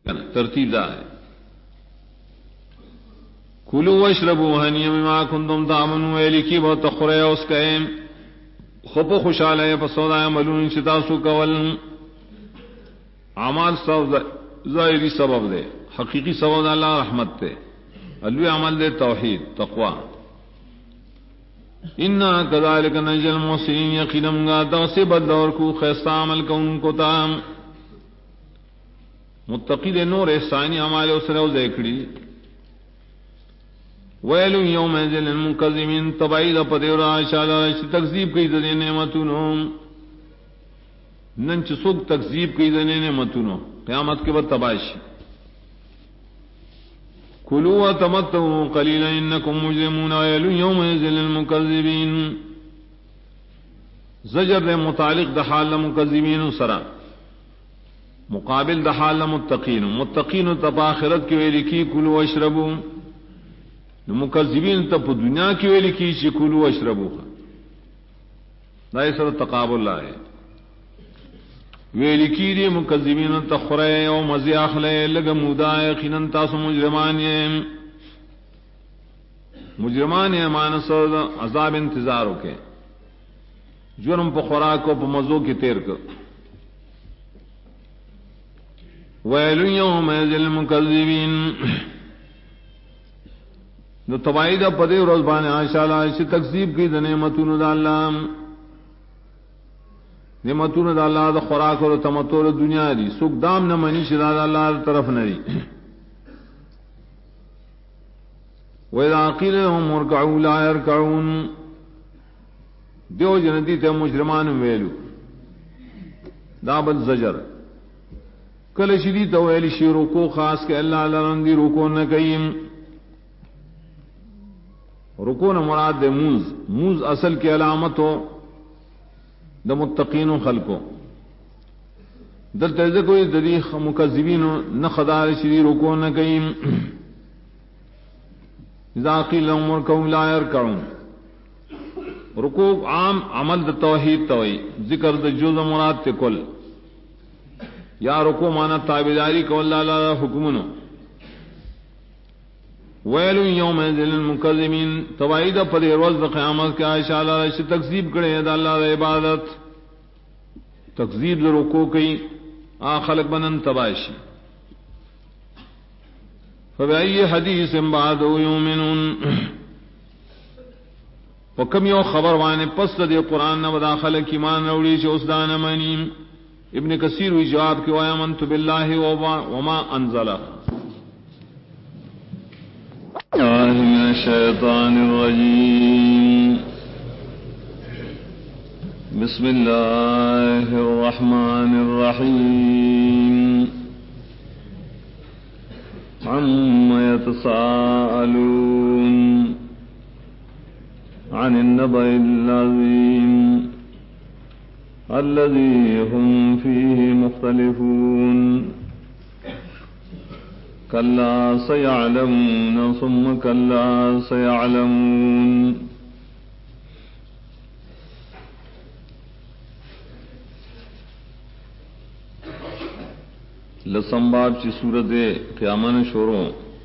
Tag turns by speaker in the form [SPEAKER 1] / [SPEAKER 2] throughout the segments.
[SPEAKER 1] ترتیب دا ہے کلوا واشربوا ہنیئا بما کنتم تعملون ویلکی بہت تخرے اس کا خوب خوشحال ہے پسودا عملون شتاسو کول اعمال سب ظاہری سبب دے حقیقی سبب اللہ رحمت تے الوی عمل دے توحید تقوی انا کذالک نجزی المحسنین یقینا دغسی بدور کو خیستہ عمل کون کو تام متقی دے نور احسانی عمال اسرے و ذکری ویل یوم ذل المنکذبین تبعید پدیور عاشاء تکذیب کی ذی نعمتون ننچ سوک تکذیب کی ذی نعمتون قیامت کے بعد تباشی کلوا وتمتعوا قلیلا انکم مجرمون ویل یوم ذل المنکذبین زجر دے متعلق دحال مکذبین سرا مقابل دحال متقین متقین تباخرت کی ویلی کی کلوا واشربوا مکذبین تب دنیا کی ویلی کی چی کلوا واشربوا دائی سر تقابل ہے ویلی کی دی مکذبین تخرے و مزی اخلے لگا مودائے خینن تاسو مجرمان مانسو عذاب انتظارو کے جرم پا خوراکو پا مزو کی تیر کر ویل یوم ذل المکذبین نو تبعید پدے روزبان عاشاء اسی تکذیب کی نعمتون دا اللہ نعمتون دا اللہ دا خوراک اور تمتع دنیا دی سکھ دام نہ منی شدا دا اللہ طرف نہ دی وَإِذَا قِيلَ لَهُمُ ارْكَعُوا لَا يَرْكَعُونَ دیو جندی تے مجرمان ویلو دابت زجر کل شدی تو ویلی شی رکو خاص کہ اللہ لرندی رکو نہ کئیم رکو نہ مراد دے موز اصل کی علامت ہو دا متقین و خلقو در تیزے کوئی دریخ مکذبین نہ خدار شدی رکو نہ کئیم اذا قیل لهم ارکعوا لا يرکعون رکوع عام عمل دا توحید توئی ذکر دا جز مراد تے کل یا رکوع مانا تابداری کو اللہ لا حکمنو ویل یوم ذل المکذبین توعید پر روز قیامت کے عائشہ اللہ سے تکذیب کرے دا اللہ دا عبادت تکذیب دا رکوع کی خلق بنن تباشی فبأي حدیث بعد یؤمنون وکم یو خبر وانے پس دے قرآن نہ بداخل کی مان روڑی چ اس دان منیم ابن کثیر وی جواب کہ آمنت باللہ وما انزل من الشیطان الرجیم بسم اللہ الرحمن الرحیم عما يتساءلون عن النبأ العظيم الذي هم فيه مختلفون كلا سيعلمون ثم كلا سيعلمون لسمباب چی صورت قیامن شوروں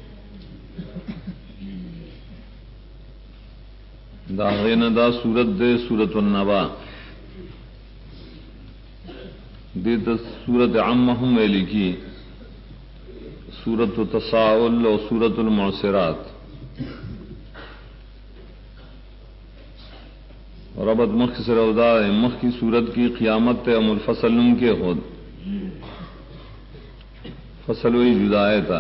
[SPEAKER 1] دا غین دا صورت دے صورت النبا دے تا صورت عمہم ویلی کی صورت التساؤل و صورت المعصرات ربط مخ سے رودا مخ کی صورت کی قیامت تے امر فصل کے خود فصل وہی جدائے تھا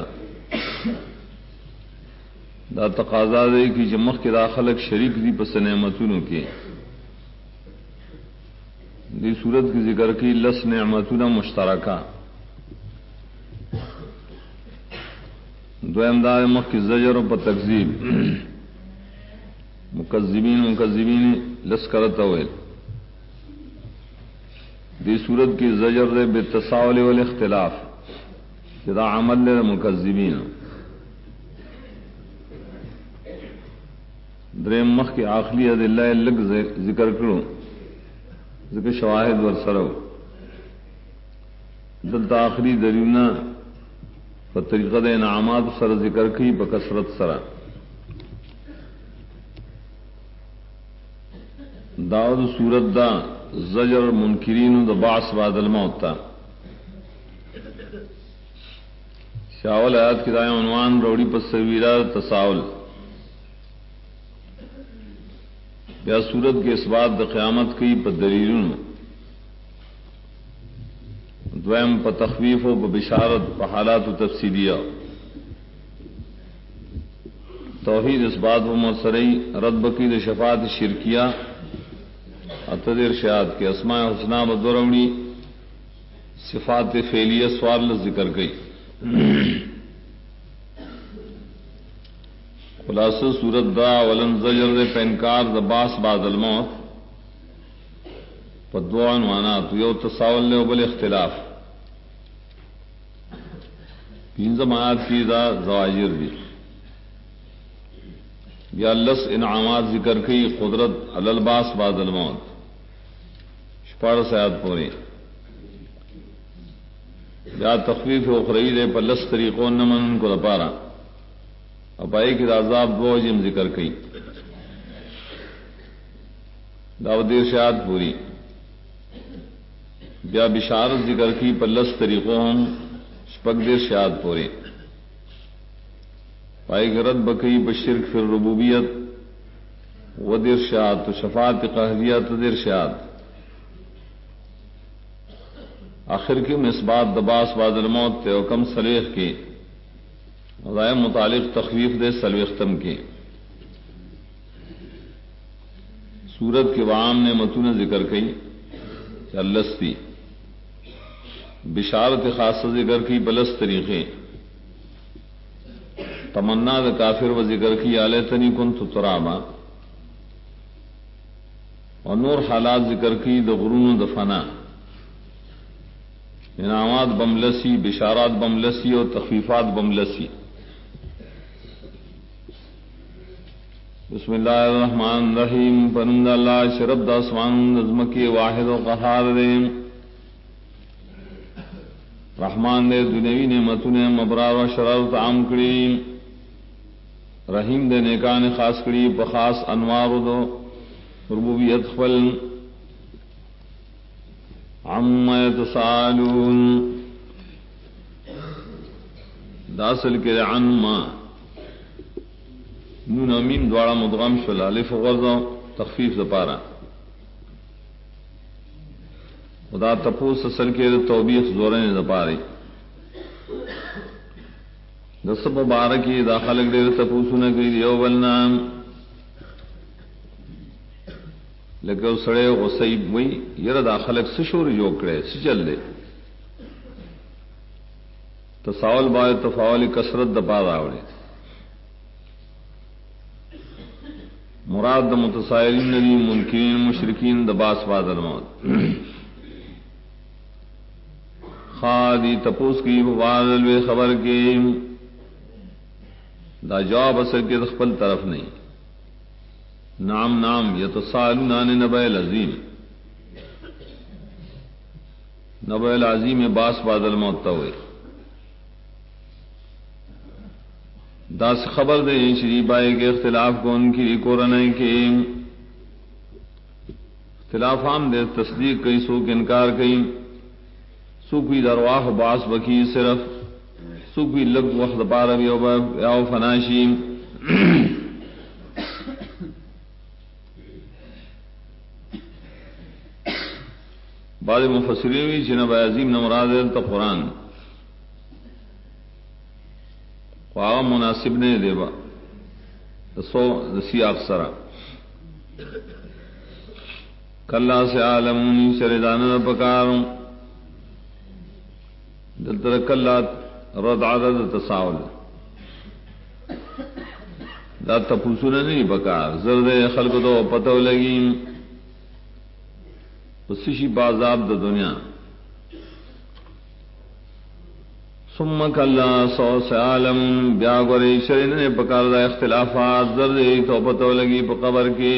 [SPEAKER 1] دا تقاضا دے کی جمخ کے داخلق شریک دی پس نعمتونوں کے دی صورت کی ذکر کی لس نعمتون مشترکہ دویم دار مخ کی زجر پر تکذیب مکذبین لس کرتا ہوئے دی صورت کی زجر دے بالتساؤل والاختلاف جدا عمل لے مکذبین دریم مخ کی آخری ادلہ لگ ذکر کرو ذکر شواہد ور سرو دلتا آخری دریونا طریقہ د انعامات سر ذکر کی بکثرت سرا داود سورت دا زجر منکرین دا باس بعد الموت تا شاول آیات کی دائیں عنوان روڑی پر سویرہ تساؤل بیا سورت کے اس بات دا قیامت کی پر دلیلون دویم پر تخویف و پر بشارت پر حالات و تفصیلیہ توحید اس بات و مرسری رد بکی دا شفاعت شرکیہ اتدیر شہاد کے اسماء حسنہ بدوروڑی صفات فعلیہ سوال ذکر گئی خلاصہ سورت دا ولن زجر دے پینکار دا باس بعد الموت پدو عنوانات یو تساؤل لے بل اختلاف پینزم آیات کی دا زواجر دی یا لس انعامات ذکر کی قدرت علی الباس بعد الموت شپارس آیات پوری یا تخفیف اخروی دے پر لس طریقوں نمن کو دپارا ابائی کی عذاب دو جم ذکر کی داودیر شہاد پوری بیا بشارت ذکر کی پر لس طریقوں شپک دیر شہاد پوری پائی کی رد بکی بشرک فی الربوبیت و دیر شہاد تو شفاعت قہریت دیر شہاد آخر کی مسبات دباس بعد الموت تے وکم صلیح کی غائب متعلق تخویف دے سلوختم کی سورت کے وعام نے متون ذکر کی چلستی بشارت خاص ذکر کی بلس طریقے تمنا د کافر و ذکر کی آلیتنی کنت ترابا اور نور حالات ذکر کی د غرون دفنا انعامات بملسی بشارات بملسی اور تخفیفات بملسی بسم اللہ الرحمن الرحیم پرند اللہ شرب داسمان نظم کے واحد و قہار دے رحمان دے دنیوی نعمتوں نے مبرار و شرار تعام کری رحیم دے نیکان خاص کری بخاص انوار دو ربوبیت خپل عما یتسالون داصل کے عما نون امیم دوارا مدغم شل الف غرض تخفیف زپارا خدا تپوس اصل کے توبیخ زورن زپاری دس مبارکی داخل دیر تپوسو نگری دیو بلنام لیکن سڑے غصیب وئی یر داخلک سشور جوکڑے سچل دے تساول باید تفاول کسرت دپا راوڑے مراد متسائلین ندی منکرین مشرکین دباس بعد الموت خادی تپوس کی بواد الوے خبر کے دا جواب اثر کے دخپل طرف نہیں نام نام یتسالون عن نبأ العظیم نبأ العظیم باس بعد الموت ہوئے داس خبر دے شریف آئے کے اختلاف کو ان کی قرآن کے اختلاف عام دے تصدیق کئی سو کے انکار کئی سو کوئی درواہ باس بکی صرف سو کوئی لگ وقت پارب یاو فناشی بعض مفسرین بھی جنب عظیم نمراد تا قرآن خواہ مناسب نے دیبا دسی اکثرا کلا سے عالمونی شردان پکاروں دلتر کلا رد عدد تساول دا تپوسونا نہیں پکار زرد خلق تو پتو لگی سشی بازاب دا دنیا ثم کلا سو سے عالم بیا گوری شرین نے پکار دا اختلافات زردی تو پتو لگی پا قبر کی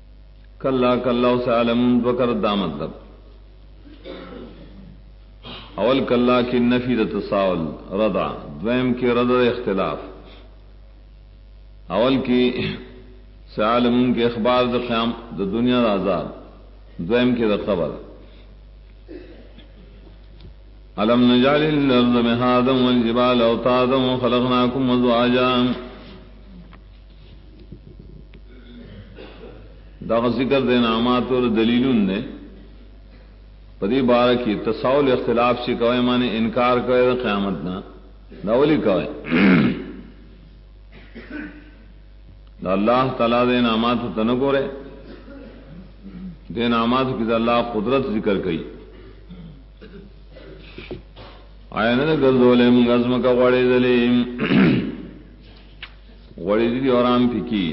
[SPEAKER 1] کلا کلا سے عالم بکر دا مطلب اول کلا کی نفی د تساؤل رضا، دویم کی رضا اختلاف، اول کی سعالم کے اخبار د قیام د دنیا د عذاب، دویم کی د قبر. الم نجعل الارض مهادا والجبال اوتادا وخلقناكم ازواجا. دا ذکر دے نعمات اور دلیلن نے پدی بار کی تساؤل اختلاف سے کوئے مانے انکار کرے قیامت نہ نولی کوئے دا اللہ تعالیٰ دے نعمات تنگورے دے نعمات کی دا اللہ قدرت ذکر کئی. آیا نہ گردولے منگزم کا وڑے دلیم وڑے دی اور آم پھکی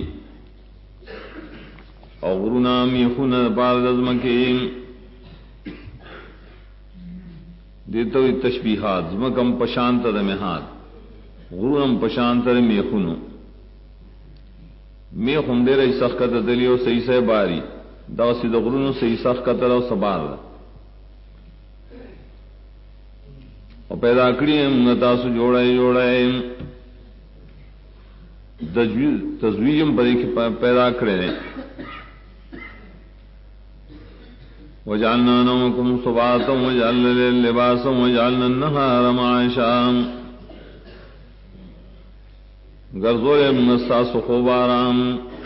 [SPEAKER 1] اور غرونام یخون پار دزم کی دیتا ہوئی تشبیحات. زمکم پشانتر مہاد، غرونم پشانتر میخونو، میخون دے رہی سخت دلیو سی سے باری دا سی دا غرونو سی سخت رو سبار اور پیدا کری منتاسو جوڑائے جوڑائے تزویجم پر ایک پیدا کرے. وجعلنا نومكم سباتا وجعلنا الليل لباسا وجعلنا النهار معاشا. گرزول منساس خوب آرام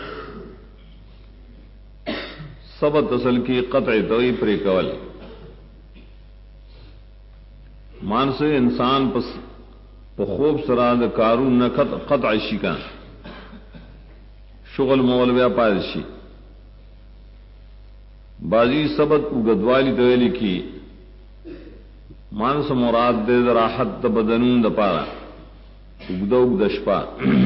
[SPEAKER 1] سبت اصل کی قطع توئی پری کول مان سے انسان پس خوب سراد کارون نہ قطع شکا شغل مول ویاپارشی بازی سبت اگدوالی دویلی کی مانس مراد دے راحت بدنون د پارا اگدو اگدشپا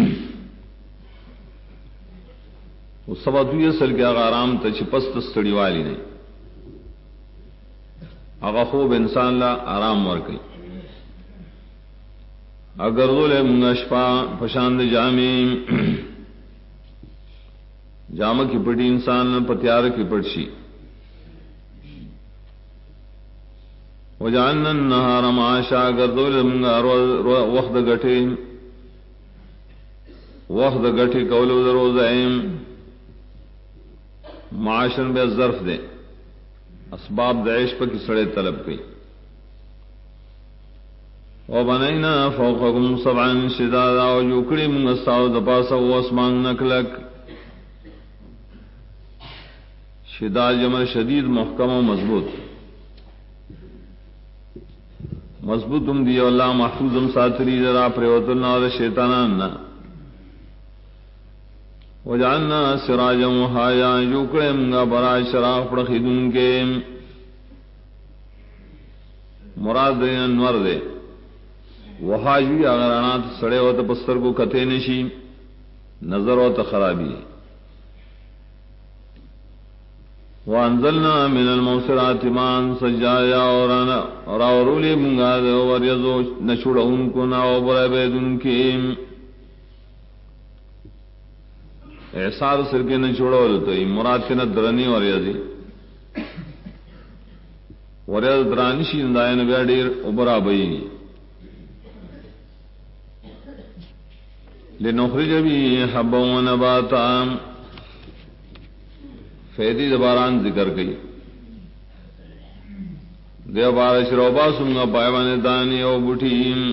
[SPEAKER 1] وہ سبت ہوئی اصل کے آغا آرام تا چپست استڑی والی نہیں آغا خوب انسان لا آرام ورکی. اگر دولے منگشپا پشاند جامی جامع کی پڑی انسان پتیار کی پڑشی. وجعلنا النهار معاشا گردول منگا وقت گٹی کولو دروزائیم معاشن بے ظرف دے اسباب دعیش پا کی سڑے طلب کی. وبنینا فوقکم سبعا شدادا وجوکڑی منگا ساو دپاسا واسمان نکلک. شداد جمع شدید محکم و مضبوط مضبوطم دی اللہ محفوظم ساتری ذرا پریوتلنا اور شیطانان. وجعلنا سراجا وحایا جوکڑے منگا برائے شراف پڑخیدن کے مراد دے انور دے وحاجوی اگر انات سڑے ہوتا پستر کو کتے نشی نظر ہوتا خرابی. وانزلنا من الموسرات مان سجایا اور اورولی منگا دے وریزو نشوڑ ان کو ناو برائے بید ان کی احسار سر کے نچوڑا تو مراد کے ندرنی وریزی وریز درانشی اندائن بیادیر ابرا بئی لنخرج بھی حبا و نباتا. فیدی دباران ذکر گئی دے بار شروبا سنگا پائبان دانی او بٹھیم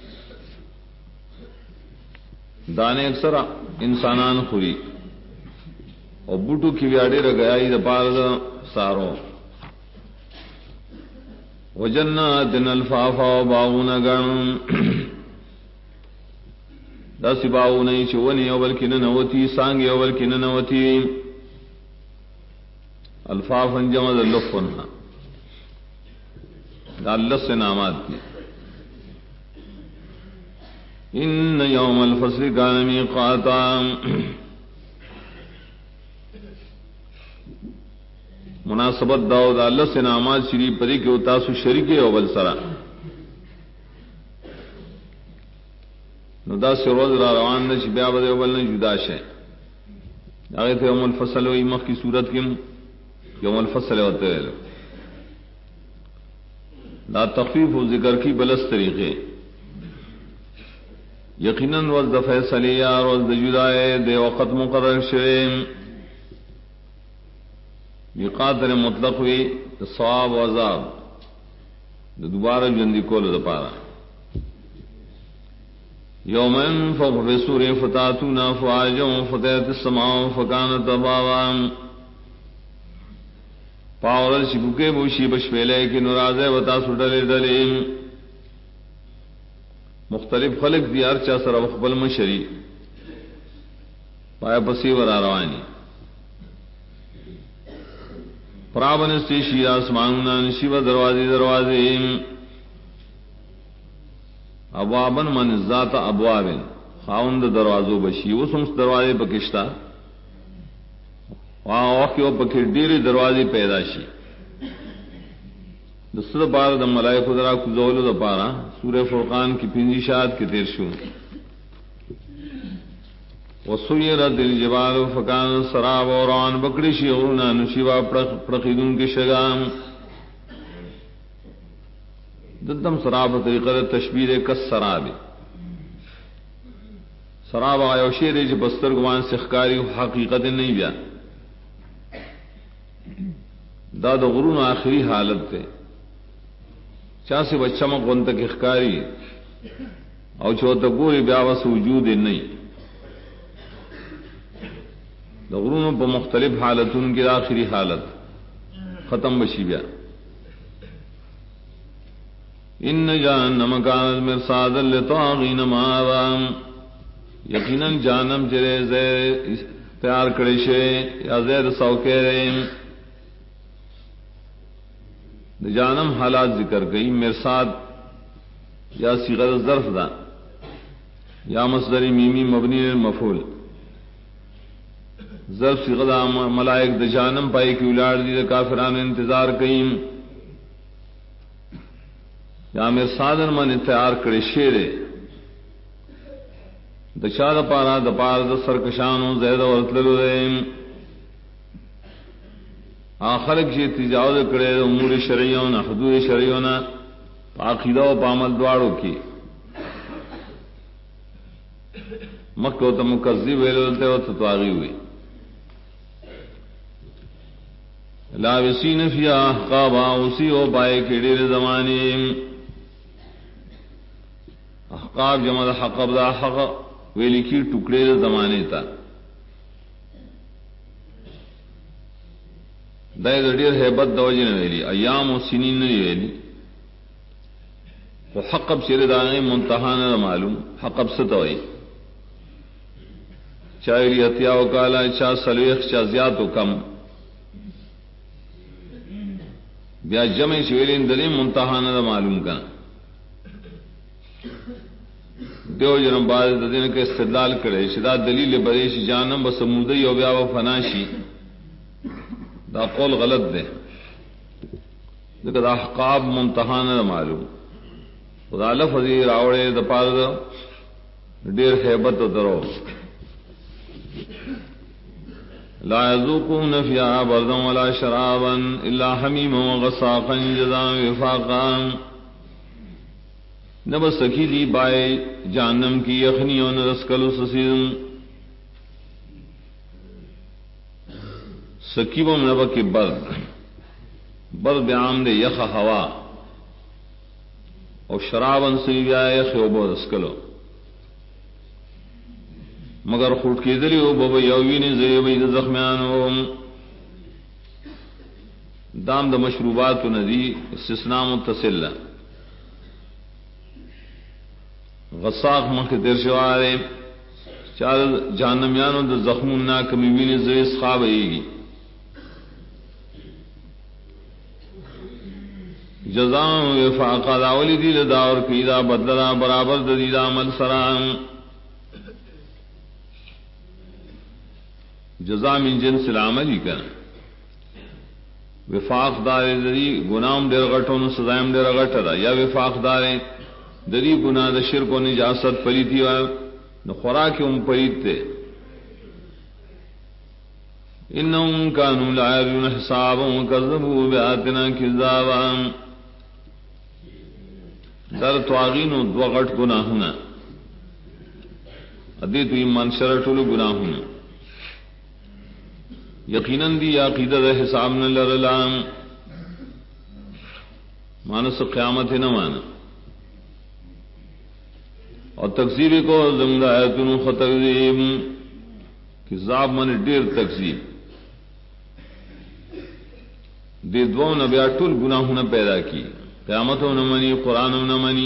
[SPEAKER 1] دانے اکثر انسانان خوری او بٹو کی ویاڑی رگیائی دپار سارو. وجناتن الفافا و باغون گن داسی باغونی چونی او بلکی ننوتی سانگی او بلکی ننوتی الفاظ جمع لفظ اللہ سے نامات کی. ان یوم الفصل کان میقاتا مناسبت داؤد اللہ سے نامات شری پری کے اتاسو شریک اول سرا ندا سے روز را روان نش بیا بد اول نے جدا شے آگے تھے یوم الفصل و مخ کی صورت کی یوم الفصل ہوتے دا تخفیف و ذکر کی بلس طریقے یقیناً روز د فیصلے یا روز د جدائے دے وقت مقرر شوے بقدر مطلق وی ثواب و عذاب دوبارہ جندی کول د پارا یوم ينفخ في الصور فتاتون افواجا وفتحت السماء فكانت ابوابا پاول شبکے بوشی بشپیلے کی نرازے وتا سڈلے دلیم مختلف خلق دی ارچا سر وقبل مشری پایا پسی ورا روانی پرابنستی شی آسمانونا نشیو دروازے ابوابن من ذات ابوابن خاوند دروازو بشی وہ سمس دروازے پکشتا وہاں واقعی پکر ڈیری دروازے پیدا شی دستر پار دا ملائک درا کزولو دا پارا سورہ فرقان کی پنجی شاعت کی تیر شو وسیرت الجبال فکان سراب اوران بکڑی شی غرونا نشیوا پرخیدون کی شگام ددم سراب طریقہ تشبیر کس سراب سراب آیا شیر جو بستر گوان سخکاری حقیقت نہیں بیا دا دا غرون آخری حالت تے چاہ سے بچہ مقون تک اخکاری او چوتا گوری بیاوس وجود نہیں دا غرون پا مختلف حالتون کی آخری حالت ختم بشی بیا ان جہنم کانت مرصادا للطاغین مآبا یقیناً جہنم چرے زیر تیار کڑشے یا زیر سوکے رہے جانم حالات ذکر گئی مرصاد یا صیغہ ظرف دا یا مصدر میمی مبنی للمفعول ظرف صیغہ دا ملائک د جانم پائی کی اولاد دی دا کافران انتظار کئیم یا مرصادن من تیار کرے شیرے د چا دا پارا د پار د سرکشانو زید ورتلو دیم آخر کی تجاوز کرے امور شرعیون حدود شرعیون عقیدہ و عمل دوارو کی مکہ تو مکذب ویلتے و تطواغی ہوئی لابسین فیہا احقابا اسی و پائے کے دیر زمانے احقاب جمع حقب دا حق ویلی کی ٹکڑے زمانے تا دای د ډیر hebat د وجه نه ویلي ایام او سنین نه ویلي او حقب شری دانه منتها نه معلوم حقب ستوي چایلی اتیا او کالا چا سلوخ چا زیات او کم بیا جمع شویلین دلی منتها نه معلوم کنا دیو جنم بعد د دین کې استدلال کړي شدا دلیل بریش جانم بسمودی او بیا و فناشی دا قول غلط دے لیکن احقاب ممتحان معلوم خدا لفظ راوڑے دا پار دا دیر حیبت درو لا یذوقون فیہا بردا ولا شرابا الا حمیما وغساقا جزاء وفاقا نب سکی دی بائے جہنم کی یخنیوں رسکل سسیدم سکیبم نبا کی برد بیام دے یخ ہوا اور شرابن سیویا یخ اوبو رسکلو مگر خوٹ کی دلی او بابا یووین زیبی دا زخمیانو دام دا مشروبات ندی استثناء متصل غساق مخ دیر شوارے چار جہنمیانو دا زخمون ناکمی وین زیس خواب ایگی جزاء وفاقا داولی دی داور کی دا بدلا برابر دی دا عمل سرام جزاء من جنس العمل ہی کنا وفاق دار دی گناہم دیر غٹون سزائم دیر غٹ دا یا وفاق دار دی گناہ دا شرک و نجاست پلیتی و خوراکی ام پلیت تے انہم کانوا لا یرجون حسابا وکذبوا بآیاتنا کذابا در تواغین دو غټ گناهونه ادي تو ایمان شرطول گناهونه یقینا دی عقیدہ د حساب نہ لرلام مانس قیامت نہ مان اور تکذیب کو زمدہ ایتن خطرزیم کذاب من دیر تکذیب دے دو نبیا ټول گناہونه پیدا کی قیامت نہ منی قرآن نہ منی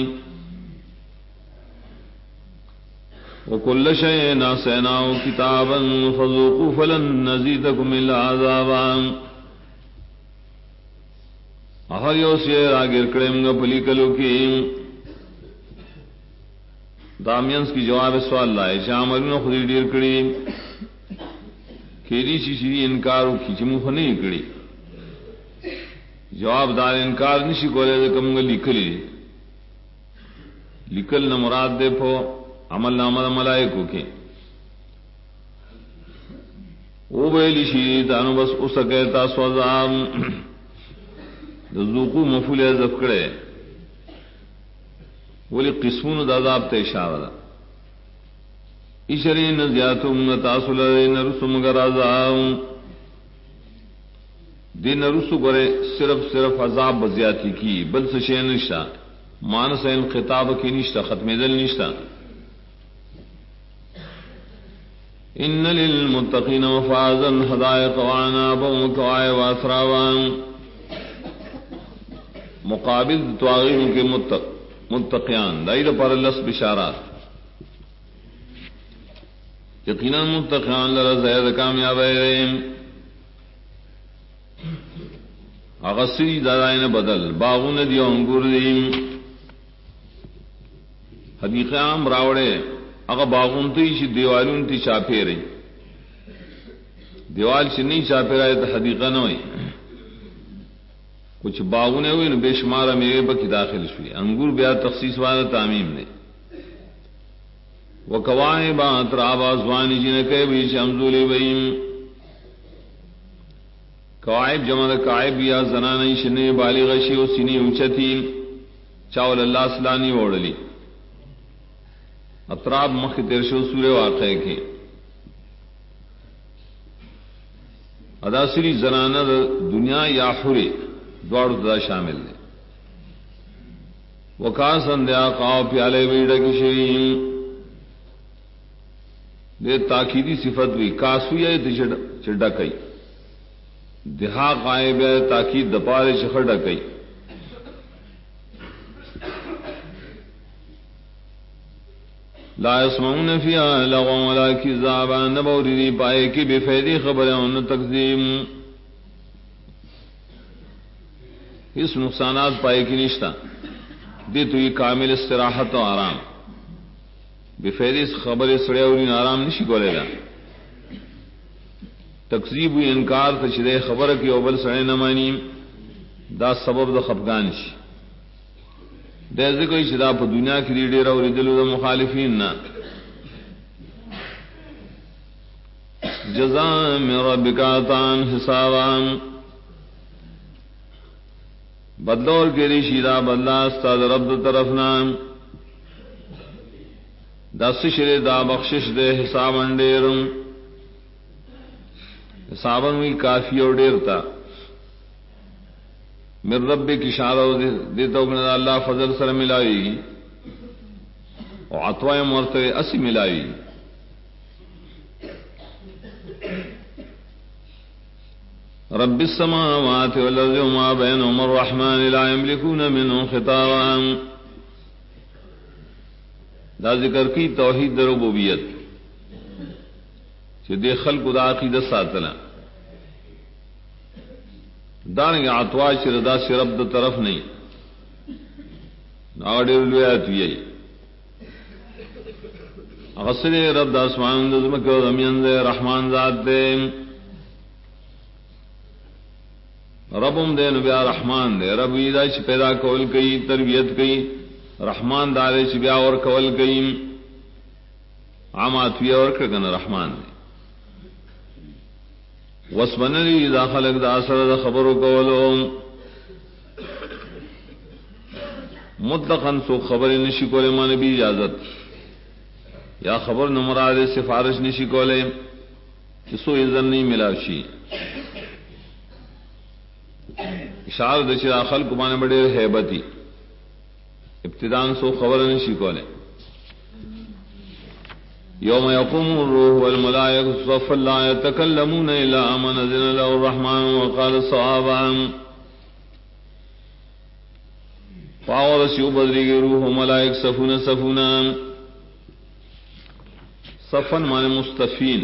[SPEAKER 1] وکل شیء ناسیناہ کتابا فذوقوا فلن نزیدکم الا عذابا ہر یو سے راگر کڑم گا پلی کلو کی دامینس کی جواب سوال لائے شاملون خودی دیر کڑی کھیری شیشی انکارو کھیچمو خنی کڑی جواب دار انکار نشی کولے دے کم گا لکل نہ مراد دے پھو عمل نامہ ملائکو کے او بیلی شیطانو بس اسکیتا سوزام ذوقو مفعول حذف کرے ولی قسمون د عذاب ته اشاره ده اشرین زیاتم تاسل نرسم غرازا دین رسو گرے صرف عذاب بزیاتی کی بل سے شے نشتا مانس انقطاب کی نشتا ختم دل نشتا ان للمتقین مفازا حدائق وعنابا وكواعب واترابا مقابل تواغین کے متقیان دائر پر لس بشارات یقینا متقیان لرا زید کامیاب ہے اغسری دادائن بدل باغون دی انگور دی حدیقہ عام راوڑے اگا باغون تی چی دیوالون تی چاپے رہی دیوال چی نہیں چاپے رہے تو حدیقہ نہ ہوئی کچھ باغونے ہوئے بے شمار میوے بکی داخل شوئی انگور بیا تخصیص والا تعمیم نے وکواعب اترابا زوانی جنکے بیچ امزولی بیم قواعب جمع قائب یا زنانی شنی بالغ شی و سینی اونچتی چاول اللہ سلانی وڑلی اطراب مخ ترشو سورہ واقع کے ادا سری زنانہ دنیا یا حری دوڑ دا شامل دے وکاسن دیا قاو پیالے ویڑا کی شریم دے تاکیدی صفت بھی کاسو یا چڈا کئی دہا قائب ہے تاکید دپارے چخڑا کئی لا يسمعون فيها لغوا ولا كذابا نبوری پائے کی بے فیدی خبریں ان تقدیم اس نقصانات پائے کی نشتا دی تو یہ کامل استراحت و آرام بے فیدی خبر سڑے اور آرام نشی کولے گا تکذیب ہوئی انکار تشدے خبر کی اوبل سڑے نمانی دا سبب دا خفگانش دیزے کوئی شدا پا دنیا کی ریڈے رو ردلو دا مخالفین نا جزاء من ربک عطاء حسابا بدلور کے ریشی دا بدلا استاد رب دا طرف نام دا سشر دا بخشش دے حسابا ڈیرم حسابا ہوئی کافی اور ڈیرتا من رب کی اشارہ دیتا ہوں کہ اللہ فضل سر ملاوی گی اور عطوائے مرتبے اسی ملاوی گی رب السماوات والارض وما بينهما الرحمن لا يملكون منه خطابا دا ذکر کی توحید ربوبیت کہ دے خلق دا عقیدت ساتنا دارنگے عطوا شردا سے رب دا طرف نہیں آڈر لویات بھی غسل رب دا اسمان دا زمکہ و زمین دے رحمان ذات دے ربم دے نبیا رحمان دے رب ایدہ چھ پیدا کول کئی تربیت کئی رحمان دارے چھ بیا اور کول کئی عامات بھی اور کرکن رحمان دے وسبنلی دا خلق دا اثر دا خبرو کولو مطلقاً سو خبر نشی کولے مانے بھی اجازت یا خبر نمراد سفارش نشی کولے سو اذن نہیں ملا شی اشار دشی داخل کو مانے بڑے حیبتی ابتدان سو خبر نشی کولے یوم یقوم الروح والملائکۃ صفا لا یتکلمون الا من اذن له الرحمن وقال صوابا پاور سیو بدری گی روح و ملائک صفونا صفن مانے مستفین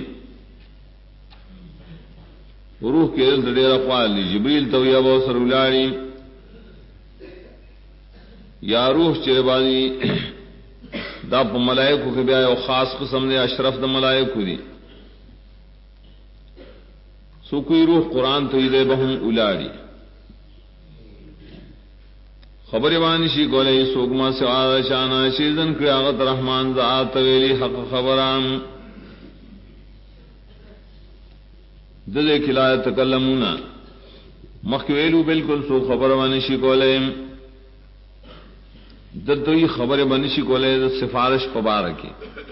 [SPEAKER 1] روح کے دل دیر اقوال لی جبریل تو یا بہت سر الاڑی یا روح چرے بازی دا پا ملائکو کے بیا یو خاص قسم دے اشرف دا ملائکو دی سو کوئی روح قرآن تو دے بہم الاڑی خبر بانی شی کولے سوگما سے آدھا شانا شیزن کری آغت رحمان ذات ویلی حق خبران دلے کلا تکلمونا مخویلو بالکل سو خبر بانی شی کولے دلتوی خبر بانی شی کولے سفارش پبارکی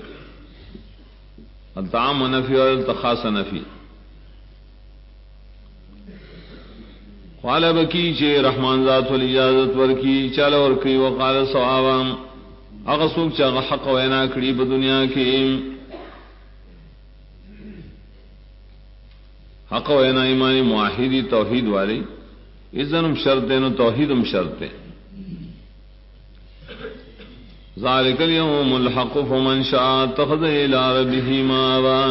[SPEAKER 1] التعام نفی اور التخاص نفی قال بکی چے رحمان ذات والاجازت ورکی چال ورکی وقال صوابا اغسوک چاگ حق وینا کری بدنیا کی حق وینا ایمانی معاہدی توحید والی اذنم شرط نو توحیدم شرط ذالک اليوم الحق فمن شاء اتخذ الى ربه مآبا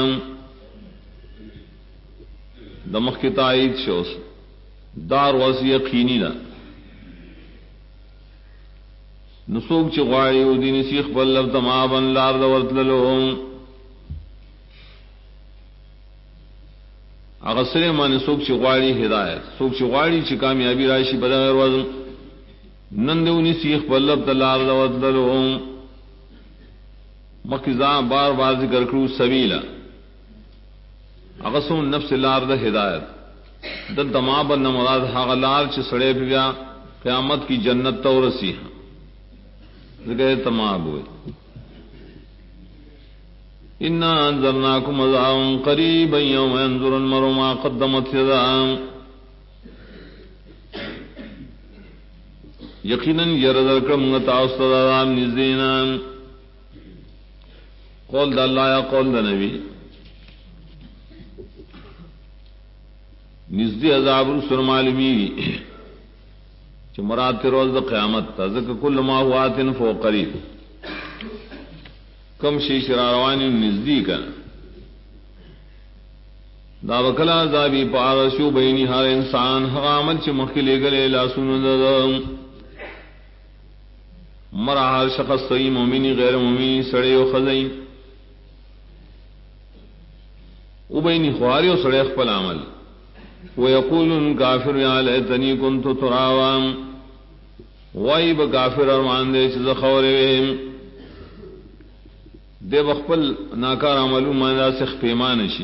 [SPEAKER 1] دمخ کی تائید شوس دار وسی یقینی دا نسوک چی غاڑی او دین سیخ بلب تمابن لار دورت للوم اغسر مانے سوک چی غاڑی ہدایت سوک چی غاڑی چی کامیابی راشی بدغیر وزن نندونی سیخ بلب تلار دورت للوم مقضان بار بار ذکر کرو سبیلا اغسر نفس لار دا ہدایت دل تمام نمراد حاغلار چ سڑے پیا قیامت کی جنت تو رسی گئے تمام ہوئے انا انذرناکم عذابا قریبا یوم ينظر المرء ما قدمت یداه یقینا یرذکم تاستدام نزینا قول اللہ یا قول نبی نزدی عذاب رسول معلومی چھ مراد روز دا قیامت تا ذکر کل ما ہوا آتن فو قریب کم شیش راروانی نزدی کا دا وکلا عذابی پارشو بینی ہر انسان حقامل چھ مخلے گلے لا سنو مرا ہر شخص سوئی مومنی غیر مومنی سڑے و خزئی او بینی خواری و سڑے خپل عمل ويقول الكافر يا ليتني كنت ترابا وایب کافر ارمان دے چ زخوریم دے بخپل ناکار عملو مانا سخ پیمان شي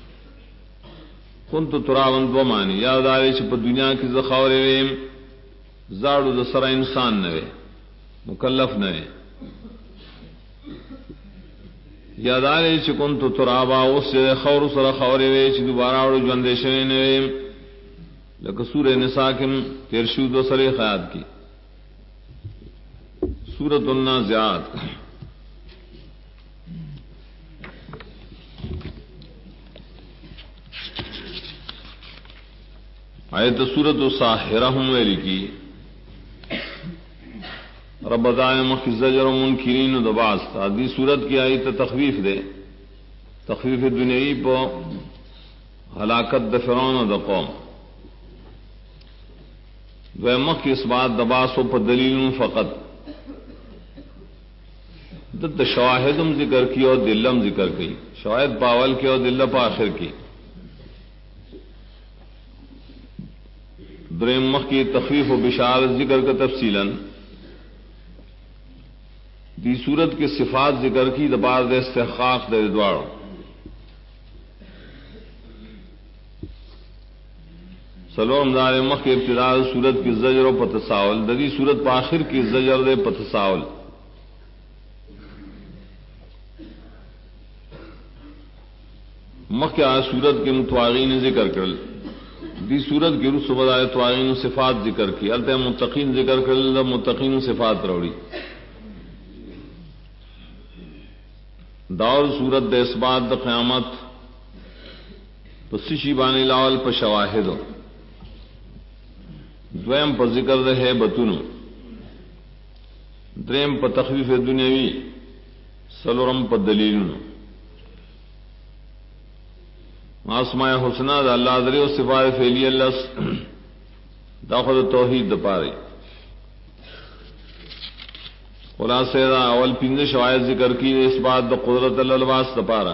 [SPEAKER 1] كنت ترابا دو معنی یاد آئے چ دنیا کی زخوریم زاڑو د سر انسان نوے مکلف نوے یاد آئے چ کنت ترابا اس سے خور سر خورے وے چ دوبارہ اڑ جوندے شوی نے لک سورہ نساء کم ترشود و سر خیات کی سورۃ النازعات آیت سورۃ الساحرہ ہم ویلی کی رب دائم کی زجر و منکرین و دباس دی صورت کی آئی تو تخفیف دے تخفیف دنیای پا ہلاکت د فرعون و د قوم دویمخ کی اس بات دباس و پا دلیل فقط دد شواہدم ذکر کی اور دلم ذکر کی شواہد پاول کی اور دلہ پا آخر کی دویمخ کی تخفیف و بشارت ذکر کا تفصیلاً دی صورت کے صفات ذکر کی دبار دے استحقاق دے دوارو سلورم دار مخ کے ابتداء صورت کی زجر و پتساول دری صورت پا آخر کی زجر دے پتساول مخ کے صورت کے متواغین ذکر کر دی صورت کی رسو بدائے تواغین و صفات ذکر کی التہ متقین ذکر کر متقین و صفات روڑی دور صورت دے اثبات دا قیامت پسشی بانی لاول پا شواہدو دویم پا ذکر دے ہے بتونو دریم پا تخفیف دنیاوی سلورم پا دلیلونو اسماء حسنہ دا اللہ ذری و صفات فعلی اللہ دا خود توحید دا پارے خلاصہ دا اول پنج شواہد ذکر کی اس بات دا قدرت الالباس دا پارا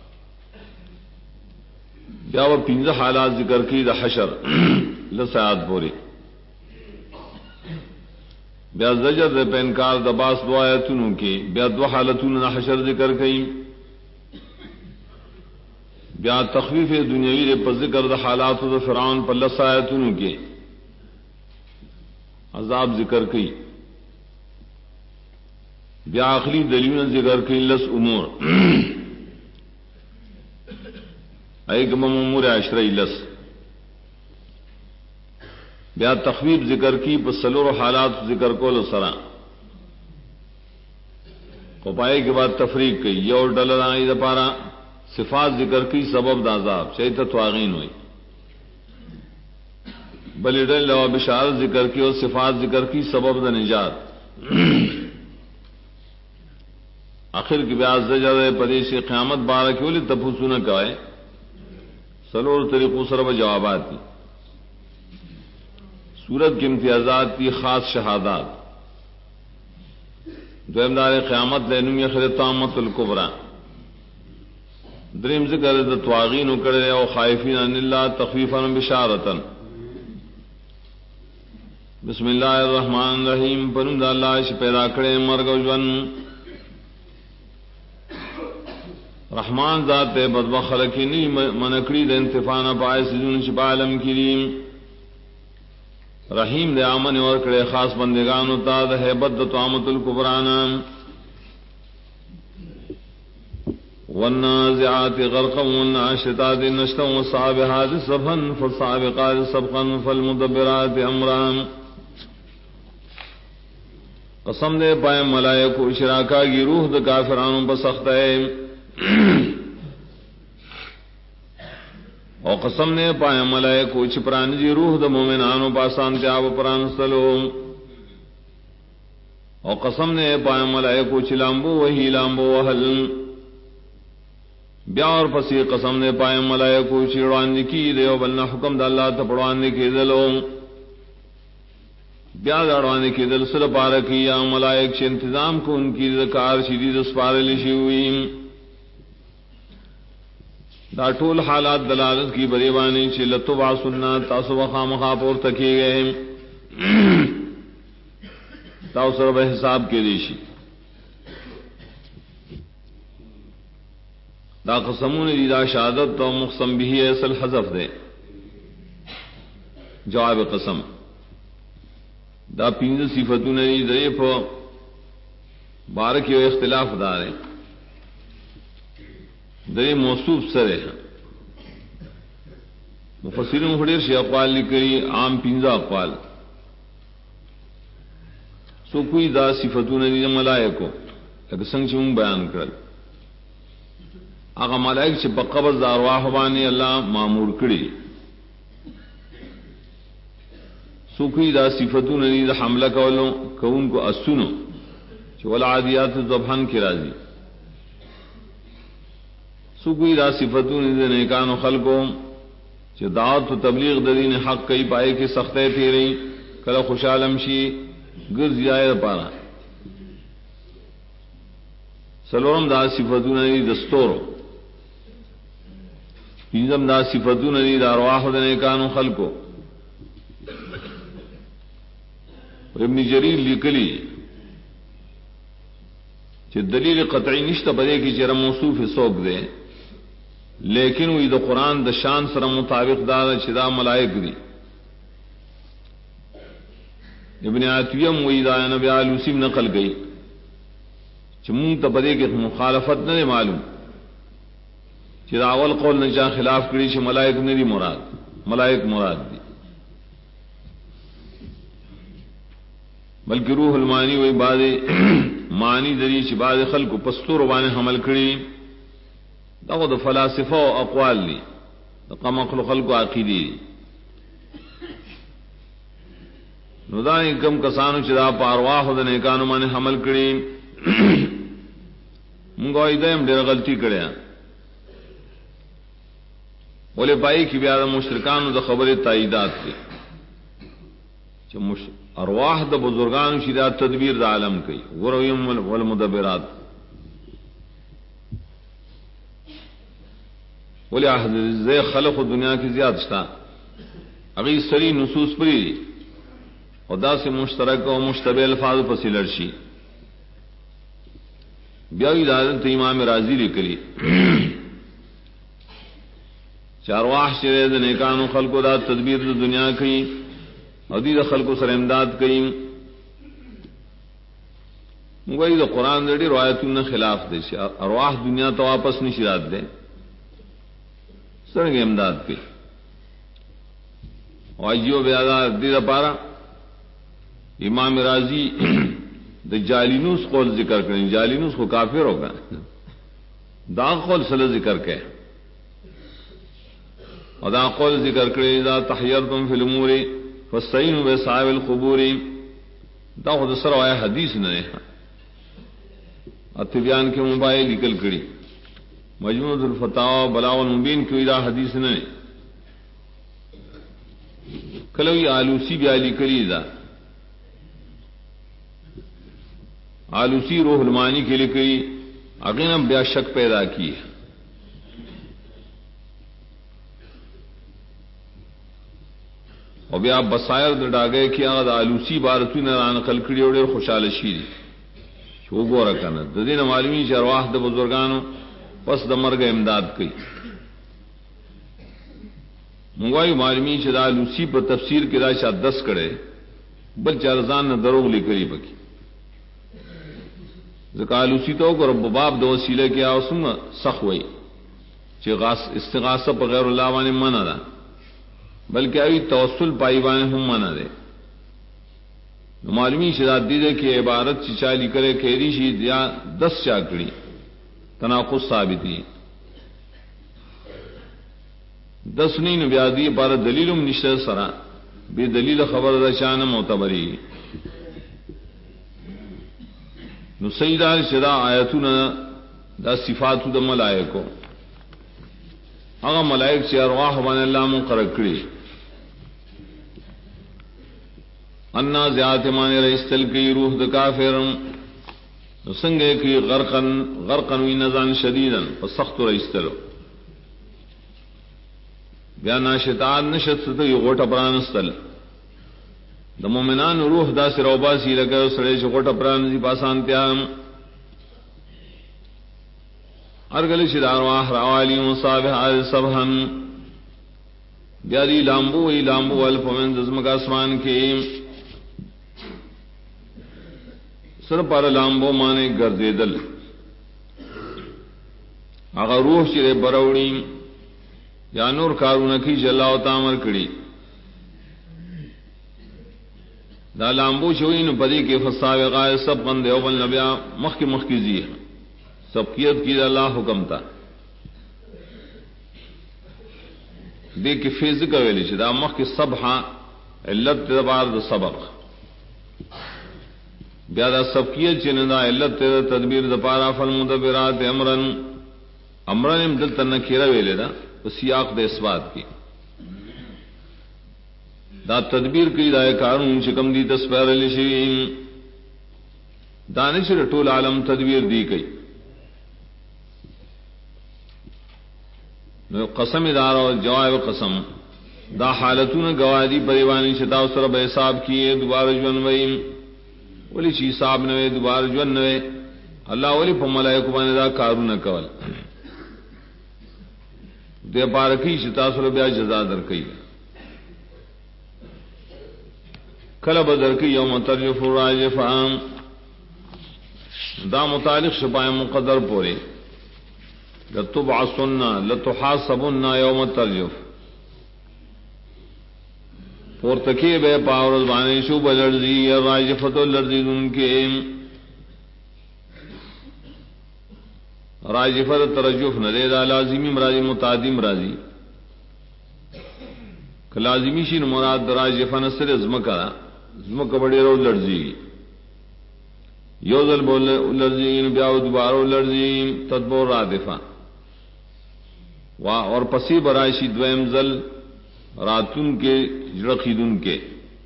[SPEAKER 1] بیا وہ پنج حالات ذکر کی دا حشر لسیات پوری بیا زجر دے پینکار دا باس دو آیتونوں کی بیا دو حالتون دا حشر ذکر کی بیا تخفیف دنیاوی دے پر ذکر دا حالات دا فرعون پر لس آیتونوں کی عذاب ذکر کی بیا آخری دلیل ذکر کی لس امور ایکم امور عشرہ لس بیا تخویب ذکر کی پس سلور حالات ذکر کو لسرا پائے کے بعد تفریق کی یو ڈلر آئی دا پارا صفات ذکر کی سبب دا عذاب چاہیے تواغین ہوئی بلی ڈل و بشارت ذکر کی اور صفات ذکر کی سبب دا نجات آخر کی بیاض زجر پدیش قیامت بارہ کی ولی تپوسو نہ کہے سلور طریقوں سرب جوابات کی سورت کی امتیازات کی خاص شہادات دویمدار قیامت لینم یخر طامت الکبرى دریم ذکر دا تواغین اکڑے او خائفین عن اللہ تخفیفا بشارتا بسم اللہ الرحمن الرحیم پرند اللہ اش پیدا کرے مرگ و جون رحمان ذات بدبخ خلقینی منکڑی دے انتفانا باعث جون شب عالم کریم رحیم دے آمن اور کڑے خاص بندگان تا دے حیبت دا طامت الکبرانا والنازعات غرقا والناشطات نشطا والصابحات صبحا فالصابقات سبقا فالمدبرات امران قسم دے پائے ملائکو اشراکا کی روح دا کافرانوں پر سخت ہے اور قسم نے پائے ملائکو چپران جی روح دا مومنانوں پاسان تیاب پران سلو اور قسم نے پائے ملائکو چلامبو وہی لامبو وحل بیا اور پسی قسم نے پائے ملائکو چڑوان کی دے بلنا حکم دا اللہ تپڑوان کی دلو بیا داڑوان کی دل سر پارکی یا ملائک سے انتظام کو ان کی ذکار شدید اسپار لشی ہوئی دا ټول حالات دلالت کی بریوانی چی لطبع سننا تاسو وخام خاپور تکی گئے تاسو رب حساب کے دیشی دا قسمون دی دا شہادت تو مقسم بھی ایسل حذف دے جواب قسم دا پینز صفتون دی ضعیف بارکی و اختلاف دارے دے موصوف سرے مفسرین مخدیر شی اقوال لکری عام پینزا اقوال سو کوئی دا صفتون دی ملائکو ایک سنگ چمون بیان کرل آغا ملائک چی پا قبض دا ارواح بانی اللہ معمور کری سو کوئی دا صفتون دی دا حملہ کون کو اسونو چی والعادیات زبحان کی رازی سوکوئی دا صفتون دے نیکان و خلقوں چی دعوت و تبلیغ دین حق کئی پائے کی سختیں تھی رہی کلا خوشحالم شی گرز جائے پارا سلورم دا صفتون دی دستورو پینزم دا صفتون دی دا ارواح دے نیکان و خلقوں ابن جریر لکلی چی دلیل قطعی نشتا بدے کی چرا موصوف سوک دے لیکن وی دا قرآن دا شان سر مطابق دا چی دا ملائک دی ابن عتیم وی دا نبی آلوسی نقل گئی چمون تبدے کے مخالفت نہ معلوم چی دا اول قول نچا خلاف کری چی ملائک ندی مراد، ملائک مراد دی، بلکہ روح المانی وی بعد معنی دری چی بعد خلق پستور بانے حمل کری دا خود فلاسفہ و اقوال لی دا قمقل خلق عقیدی نو دا کم کسانو چی دا پا ارواح دا نیکانو بانے حمل کری منگو ایدائم دیر غلطی کریا بولے پائی کی بیاد مشرکانو دا خبر تائیدات کی چی ارواح دا بزرگانو چی دا تدبیر دا عالم کی غرویم والمدبرات بولے زی خلق دنیا کی زیاد شتا اگی سری نصوص پری خدا سے مشترک و مشتبہ الفاظ پسی لڑشی بیاوی دادت امام راضی لکلی چارواح شرید نیکانو خلقو دا تدبیر دا دنیا کی اور دی دا خلقو سر امداد کی مگوئی دا قرآن دا دی روایتون خلاف دے ارواح دنیا تو واپس نشیرات دے سرنگ امداد کی واجیو بیادا دی دا پارا امام راضی دا جالینوس قول ذکر کریں، جالینوس کو کافر ہوگا دا قول صلی ذکر کے اور دا قول ذکر کریں دا تحیرتم فی الامور فاستعینوا بصاحب القبور دا خود سر آیا حدیث نے اتبیان کے موبائل نکل کری مجموعۃ الفتاوی بلاغ المبین کی دا حدیث نے کلوی آلوسی بیالی کری دا آلوسی روح المانی کے لیے کئی اگینم بیا شک پیدا کی ہے اور بیا بسائر ڈا گئے کہ آغا دا آلوسی بارتوی نران قلکڑی اوڑے خوشحال شیری شو گو رکھنا ددین معلومی چرواح دا بزرگانو پس دا مرگ امداد کی منگوائی معلومی چھ دا آلوسی پر تفسیر کی دا شاید 10 کڑے بل چارزان نے دروغ لکری بکی ذکالوسی تو کو رب باب دو وسیلے کیا اسم سخ ہوئی چی استغاثہ پر غیر اللہ وانے منع دا بلکہ ابھی توسل پائی وانے ہم منع دے معلومی شداد دیدے کہ عبارت چی چالی کرے کھیری شید یا 10 چاکڑی تناقض ثابتی 10 نہیں نبیادی بارہ دلیلم نشتر سرا بے دلیل خبر دا شان معتبری نو سیدہ شدا آیتنا دا صفاتو دا ملائکو اگا ملائک چی ارواح بان اللہ منقرر کری انا زیادت مانے رئیستل کی روح دا کافرم نو سنگے کی غرقن وی نزان شدیدن فسخت رئیستلو بیانا شتاد نشت ستا یو غوٹ پرانستل دا مومنان روح دا سروبا سی لگا سڑے چکوٹا پرانزی پاسان تیام ارگل شدار واح راوالی مصابح آل صبحن بیادی لامبو ای لامبو الفمن دزمک آسمان کی سر پر لامبو مانے گردے دل اگر روح چرے بروڑی یا نور کارونکی جلا و تامر کری دا لامبو شوئی نو پدی کے فسابقائے سب بندے اول نبیا مخ کی زی سبقیت کی دا اللہ حکم تا دیکھ کے فیزکا ویلی چھ دا مخ کی سبحا علت تدبار دا سبق بیا دا سبقیت چھ دا علت تدبیر دا پارا فالمدبرات امرن امدلتا نکیرہ ویلی دا سیاق دا اثبات کی دا تدبیر کی دا کارون چکم دی تسپیر لشین دانشر طول عالم تدبیر دی کئی قسم ادارہ و جواب قسم دا حالتون گوادی پریوانی شتاو سر بے حساب کیے دوبارہ جون ویم ولی چی حساب نوے دوبارہ جون نوے اللہ ولی پا ملائکو بانے دا کارون کول دے پارکی شتاو سر بیا جزا در کئی کل بدر کی یوم ترجف الراجفہ دا متعلق شپائے مقدر پورے لتبعثن لتحاسبن یوم ترجف پورتکی بے پاورز بانے شوب لرزی الراجفت لرزید ان کے راجفت ترجف نرے دا لازمی مرازی متعدی مرازی لازمی شین مراد راجفہ نصر ازمکہ بڑی رو لرزی یوزل بول لرزین بیاو دوبارو لرزین تدبور رادفہ اور پسی برائشی دویم زل راتن کے جڑقیدن کے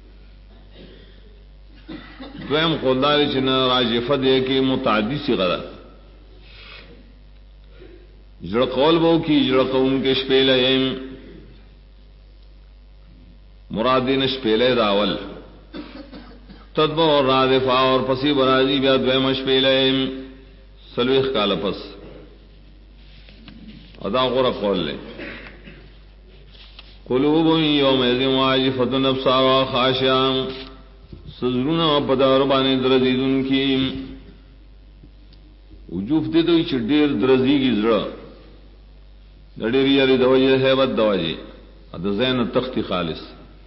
[SPEAKER 1] دویم خودداری چنا راجفہ دے کے متعدی سی غرہ جڑقول بو کی جڑقون کے شپیلے مرادین شپیلے راول تدبو اور رادفا اور پسی برازی بیا دویم شپیلے سلویخ کالپس ادا غور قول لے قلوب یوم ایزن واجفت نفسارا خاشعا سزرون پدار بانے درزیدن کی وجوف دے تو چڈیر درزی کی زرہ دڑیر یاری دوجہ حیبت دوجہ ادزین تختی خالص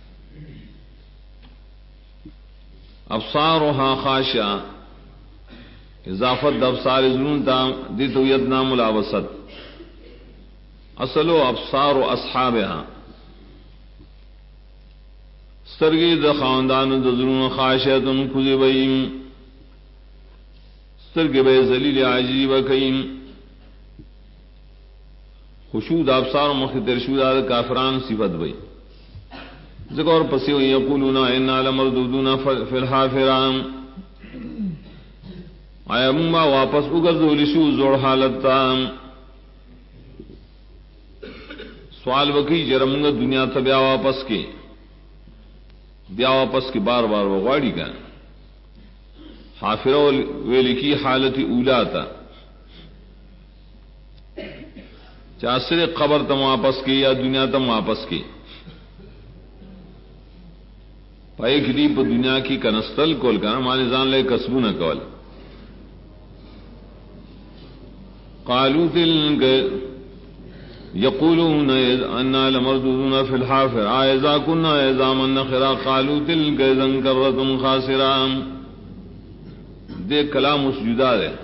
[SPEAKER 1] ابصارها خاشعہ اضافت ابصار زنون تا دیتو یدنا ملاوسط اصلو ابصار اصحابها سترگی دا خاندان دا زنون خاشعتن کذبیم سترگی بے ذلیل عجیب کئیم خشود ابصار مختر شود کافران صفت بئی ذکر اور پسی ہوئی یقولون انا لمردودون فی الحافرام آیا منگا واپس اگردولی شو زور حالتا سوال وکی جرمنگا دنیا تا بیا واپس کی بار بار وغاڑی کا حافرہ ویلی کی حالت اولا تا چاہسر قبر تم واپس کی یا دنیا تم واپس کی پائے گری پا دنیا کی کنستل کول کنا مانے زان لے کسبو نہ کول قالو تلک یقولون انا لمردودون فی الحافر آئذا کننا عظاما نخرا قالو تلک اذن کرتم خاسرام دے کلام اس جدا دے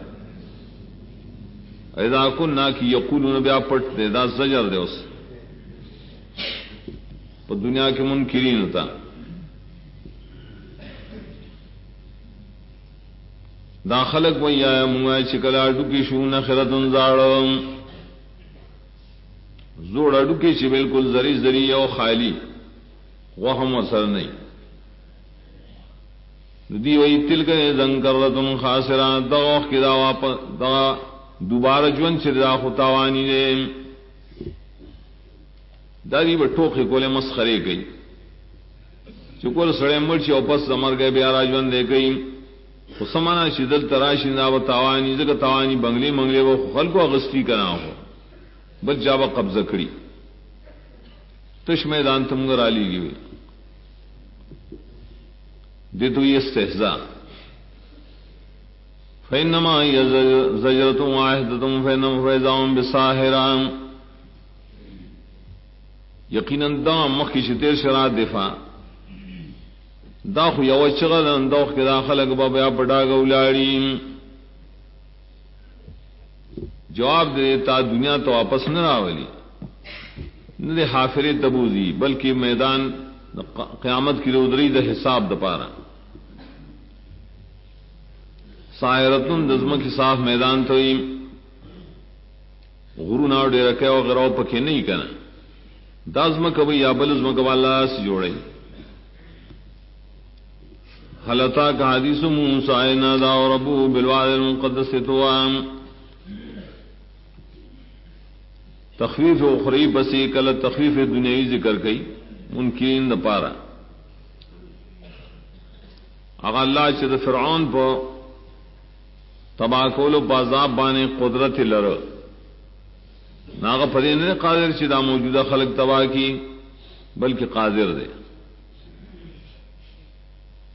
[SPEAKER 1] اذا کننا کی یقولون بیا پٹ دے دا زجر دے اس پا دنیا کے منکرین ہوتا دا خلق وی آیا منگا چکلا ڈکی شو نخرتن زاڑم زوڑ ڈکی چی بالکل زری زری او خالی وہم اثر نہیں دی وی تلک ذنکرتن خاسران دا وقت کی دا دوبارہ جون چی دا خطاوانی دے دا دی بٹوخی کولے مسخرے گئی چکول سڑے مرچی او پس زمر گئے بیارا جون دے گئی سمانا شدل تراشی نا و تاوانی زکا تاوانی بنگلی منگلی و خلقو اغسطی کنا ہو بچ جابا قبضہ کری تش میدان تمگر آلی گئی دیتو یہ استحزاء فینما زجرتم واحدتم فینما فیضاؤں بساہران یقیناً دام مخی شتیر شرات دفاع دا خو یو چغل دوخ کے داخلق بابا پڑا گولاڑی جواب دے تا دنیا تو واپس نہ راولی نہ حافر تبوزی بلکہ میدان قیامت کی رودری دا حساب دپارا سائرتن دزم کی صاف میدان تو غرو نہ ڈے رکھے وغیرہ پکے نہیں کنا دازم کبھی یا بلزم کبالا سے جوڑے حلتا کا حدیث موسیٰ نادا ربو بالواد المقدس توام تخفیف اخری بسی کل تخفیف دنیاوی ذکر کئی منکرین دا پارا اگر اللہ چھ دا فرعون پا تباکولو بازاب بانے قدرت لر ناغا پدین قادر چھ دا موجودہ خلق تباہ کی بلکہ قادر دے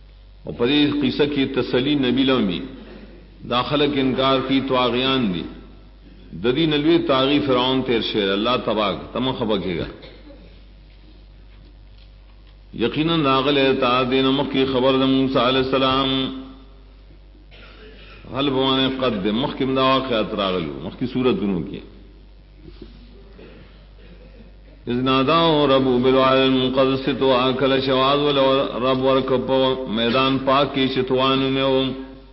[SPEAKER 1] اور پری قصہ کی تسلی نبی لومی داخلہ کے انکار کی تواغیان دی ددی نلوی تاغی فرعون تیر شیر اللہ تباک تم خبکے گا یقیناً ناغل تا دین مخ کی خبر دا موسیٰ علیہ السلام حل بوانے قد دے مخ کی مدعا واقعات راغلو مخ کی صورت دنوں کی اذ ناداو ربو بالوعد المقدس تو آکل شواز ولو رب ورکپو میدان پاک کی شتوانو میں ہو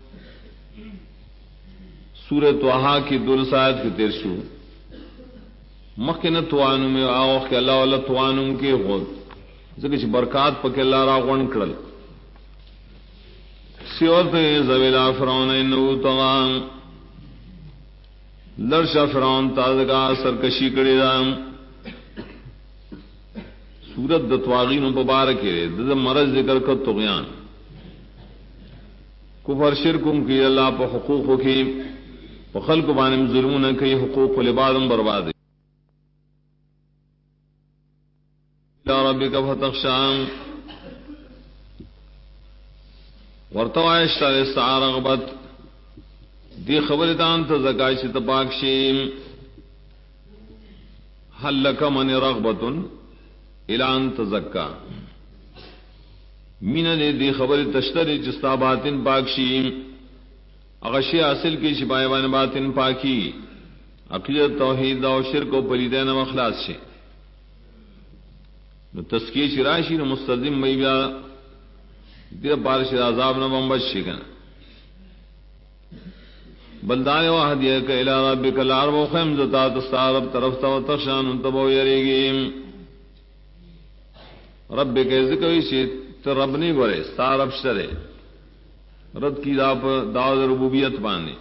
[SPEAKER 1] سورت وحا کی دول سایت کی تیر شو مخن توانو میں آوخ کے اللہ والا توانو کے خود ذکر برکات پک اللہ را غن کرل سیورت زویلا فرعون انہو طغام لرشا فرعون تازگا سرکشی کری دام سورت دتواغین مبارک ہے دد مرض ذکر کا طغیان کفر شرکم کی اللہ پا حقوق کی پا خلق بانم ظلمون کی حقوق لبادم برباد یا ربک فتخشام ورتوائشتا استعار رغبت دی خبرتان تا زکایش تپاکشیم حل لک من رغبتن الان تزکا مین نے دی خبر تشتری جستا باطن پاکشی اغشی حاصل کی شپائے بان باطن پاکی عقیدت توحید و شرک و پلیدین و اخلاص شے نو تسکیہ شراشی نو مستظم بئی بیا دیر بارش عذاب نو بمبش شکن بلدان واحد یہ کہ الہ ربک العرب و خیمزتا تستعرب طرف تا و تخشان انتبو یریگیم رب کے ذکر سے تو رب نہیں بولے ستا رب شرے رد کی دعوت ربوبیت بانے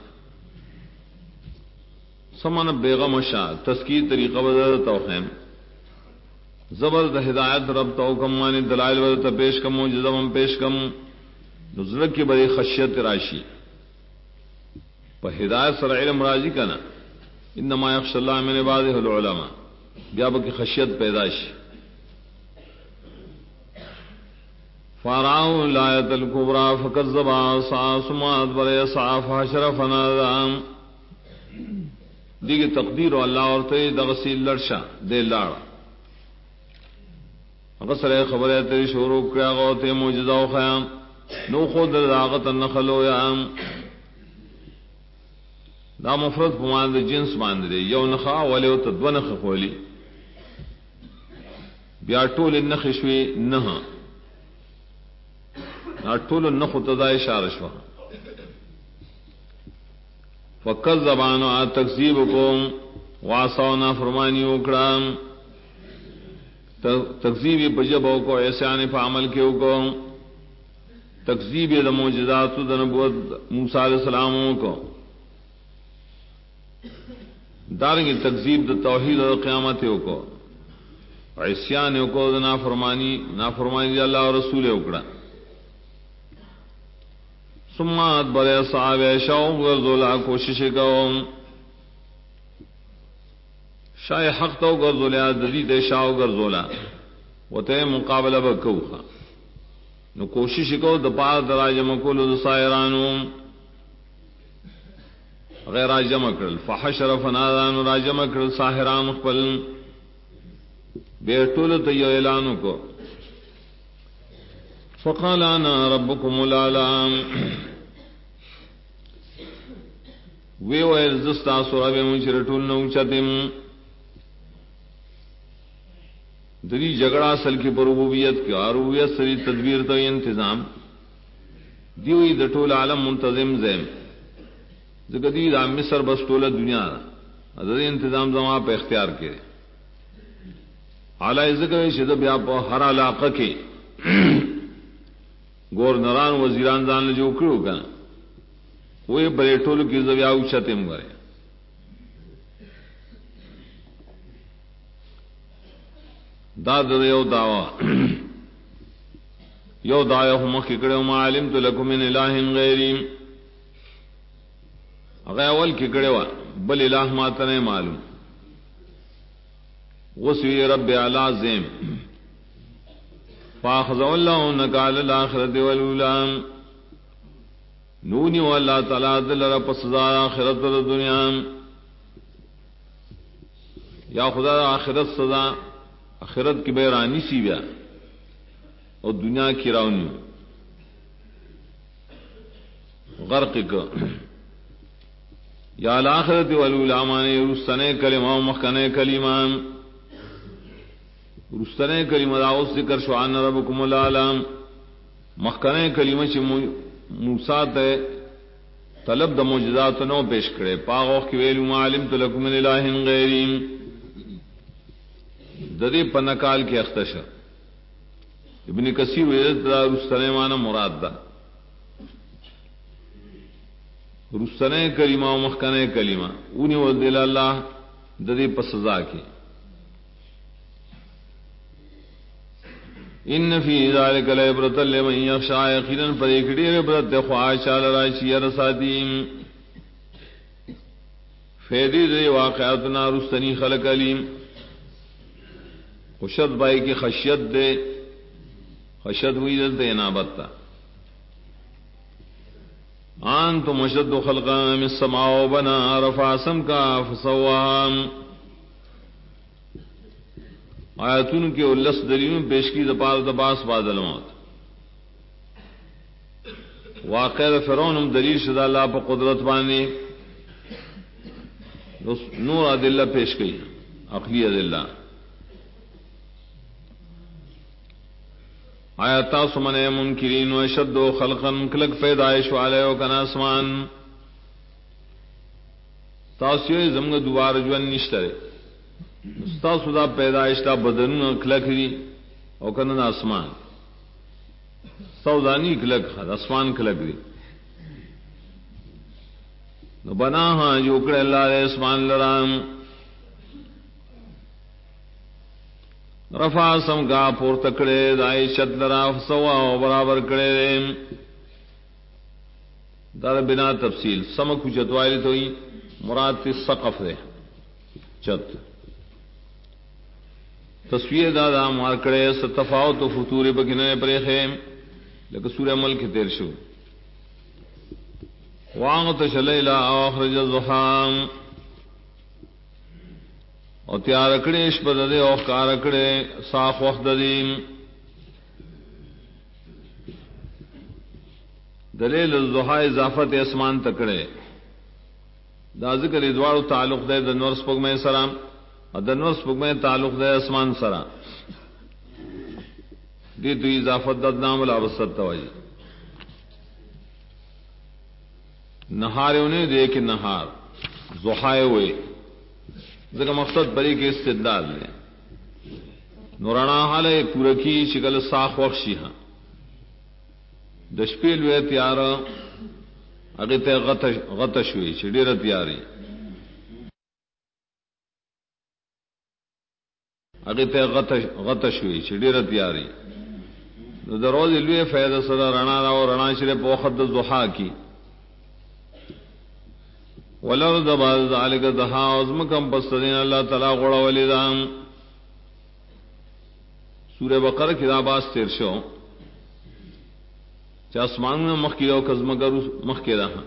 [SPEAKER 1] سمن بیغم شاہ تسکیر طریقہ بدر توخیم زبرد ہدایت رب توکم مانے دلائل بدر پیش کم موجزم پیش کم نزرک کی بڑی خشیت راشی پہ ہدایت سر علم راضی کا نا انما یخشى اللہ من عبادہ العلماء بیا کی خشیت پیدائش فاراؤ لایت الکبرى فکذب عصا ثم ادبر يسعى فحشر فنادى دیگه تقدیر اللہ اور تے دغسی لڑشا دے لاڑ غسر خبر ہے تیری شروع کیا گو تے معجزہ و خیام نو خود داغت النخل و یام دا مفرد پماند جنس باندھ دے یو نخا ولیو تدو نخ خولی بیا ټول النخ شوی نہ ټول النخ تدا اشارہ شوا فکذبان تکذیبکم واسونا فرمانی وکړه تکذیب بجبو کو احسان په عمل کې وکړو تکذیب د معجزات د نبوت موسی علیہ السلام کو دارنګ تکذیب د توحید او قیامت کو عصیان کو د نافرمانی د الله او رسول وکړه ثم ادبر صاحب شاو غرزولا کوشش کوم شای حق تو غرزولا ددید شاو غرزولا وته مقابله وکوخه نو کوشش کو د پار دراجم کول د سایرانو غیر راجم کړل فحشر فنادان راجم کړل ساحران خپل بیٹول ته اعلان کو فقال انا ربكم الاعلى وی ویل زستا سورہ بے منشرٹون نو چتم دری جگڑا اصل کی ربوبیت کی ربوبیت سری تدبیر تو انتظام دیوی د ټول عالم منتظم زم زګدی د مصر بس ټول دنیا د انتظام زما په اختیار کې اعلی ذکر شد بیا په هر علاقه کې گورنران وزیران ځان جو کړو کنه وې بلې ټولو کې زویا او چتم غره دا د یو داوا یو دایا هم کې کړو ما علمت لكم من اله غیری هغه اول کې کړو بل الہ ما ته نه معلوم وسوی رب اعلی فاخذ الله نکال الاخرة والاولى نونی و اللہ تعالیٰ دل رب سزا آخرت و دنیا یا خدا آخرت سزا آخرت کی بیرانی سی بیا اور دنیا کی راونی غرق کا یا الاخرت والعلمان رستنے کلمہ و مخکنے کلمان رستنے کلمہ داؤس ذکر شعان ربکم العالم مخکنے کلمہ چی موسیٰ تے طلب دا معجزات نو پیش کرے پاغوخ کی ویلو ما علمت لکم من الہ غیریم ددی پنکال کی اختشا ابن کثیر ویدت دا رستنے مانا مراد دا رستنے کلمہ و مخکنے کلمہ اونی وزدل اللہ ددی پسزا کی ان فی ذلک لعبرۃ لمن یخشی یقینا پر ایک ڈیر عبرت خواہش راشی رساتیم فیدی دے واقعاتنا رستنی خلق علیم خشد بائی کی خشیت دے خشد ہوئی دے انابت تا انتم اشد خلقا من السماء بنا رفع سمكا فسواها آیاتون کے الس دلیلوں پیش کی دپار دباس بادل موت واقع فرعون ہم دلیل شدہ اللہ پر قدرت بانے نور عدلہ پیش کی عقلی عدلہ آیاتا سمن منکرین و اشد خلقا کلک پیدائش والے و کن آسمان تاسیوی زمگ دوبار جوان نشترے استاسو دا پیدائش دا بدن کلک دی او کنن آسمان سودانی کلک خد آسمان کلک دی نو بناہا جو کڑے اللہ دے اسمان لرام رفع سم کا پور تکڑے دائی شد لرا سوا و برابر کڑے دار بنا تفصیل سمک چتوالی تو ہی مراد تی سقف دے چت تصویر دادا مار کڑے ستفاوت و فتور بکنے پریخے لیکن سورہ ملک تیر شو وانغتش لیلہ آخرج الزحام اور تیار کڑے اشپد دے اور کار کڑے صاف وقت دیم دلیل الضحا اضافت اسمان تکڑے دا ذکر ادوار تعلق دے دنور سپگ میں سرام اور دنور سپگ میں تعلق دے اسمان سرا دی تو اضافت ددنام الابسط توجہ نہار انہیں دے کہ نہار ضحائے ہوئے ذکر مقصد بری کے استدلال لے نورانا حال پورکی شکل ساخ وخشی ہاں دشپیل وے تیار اگے تے غتش ہوئی چڑیر تیاری اگے تے غتش ہوئی چڑیر تیاری دروز لوے فیض صدا رنا را اور رنا شرے پوخد ضحا کی والارض بعد ذلك دحا عظمکم پستدین اللہ تعالی غڑا ولیدان سورہ بقرہ کی داباس تیر شو چاسمان میں مخ کی او کزمگر مخ کے رہا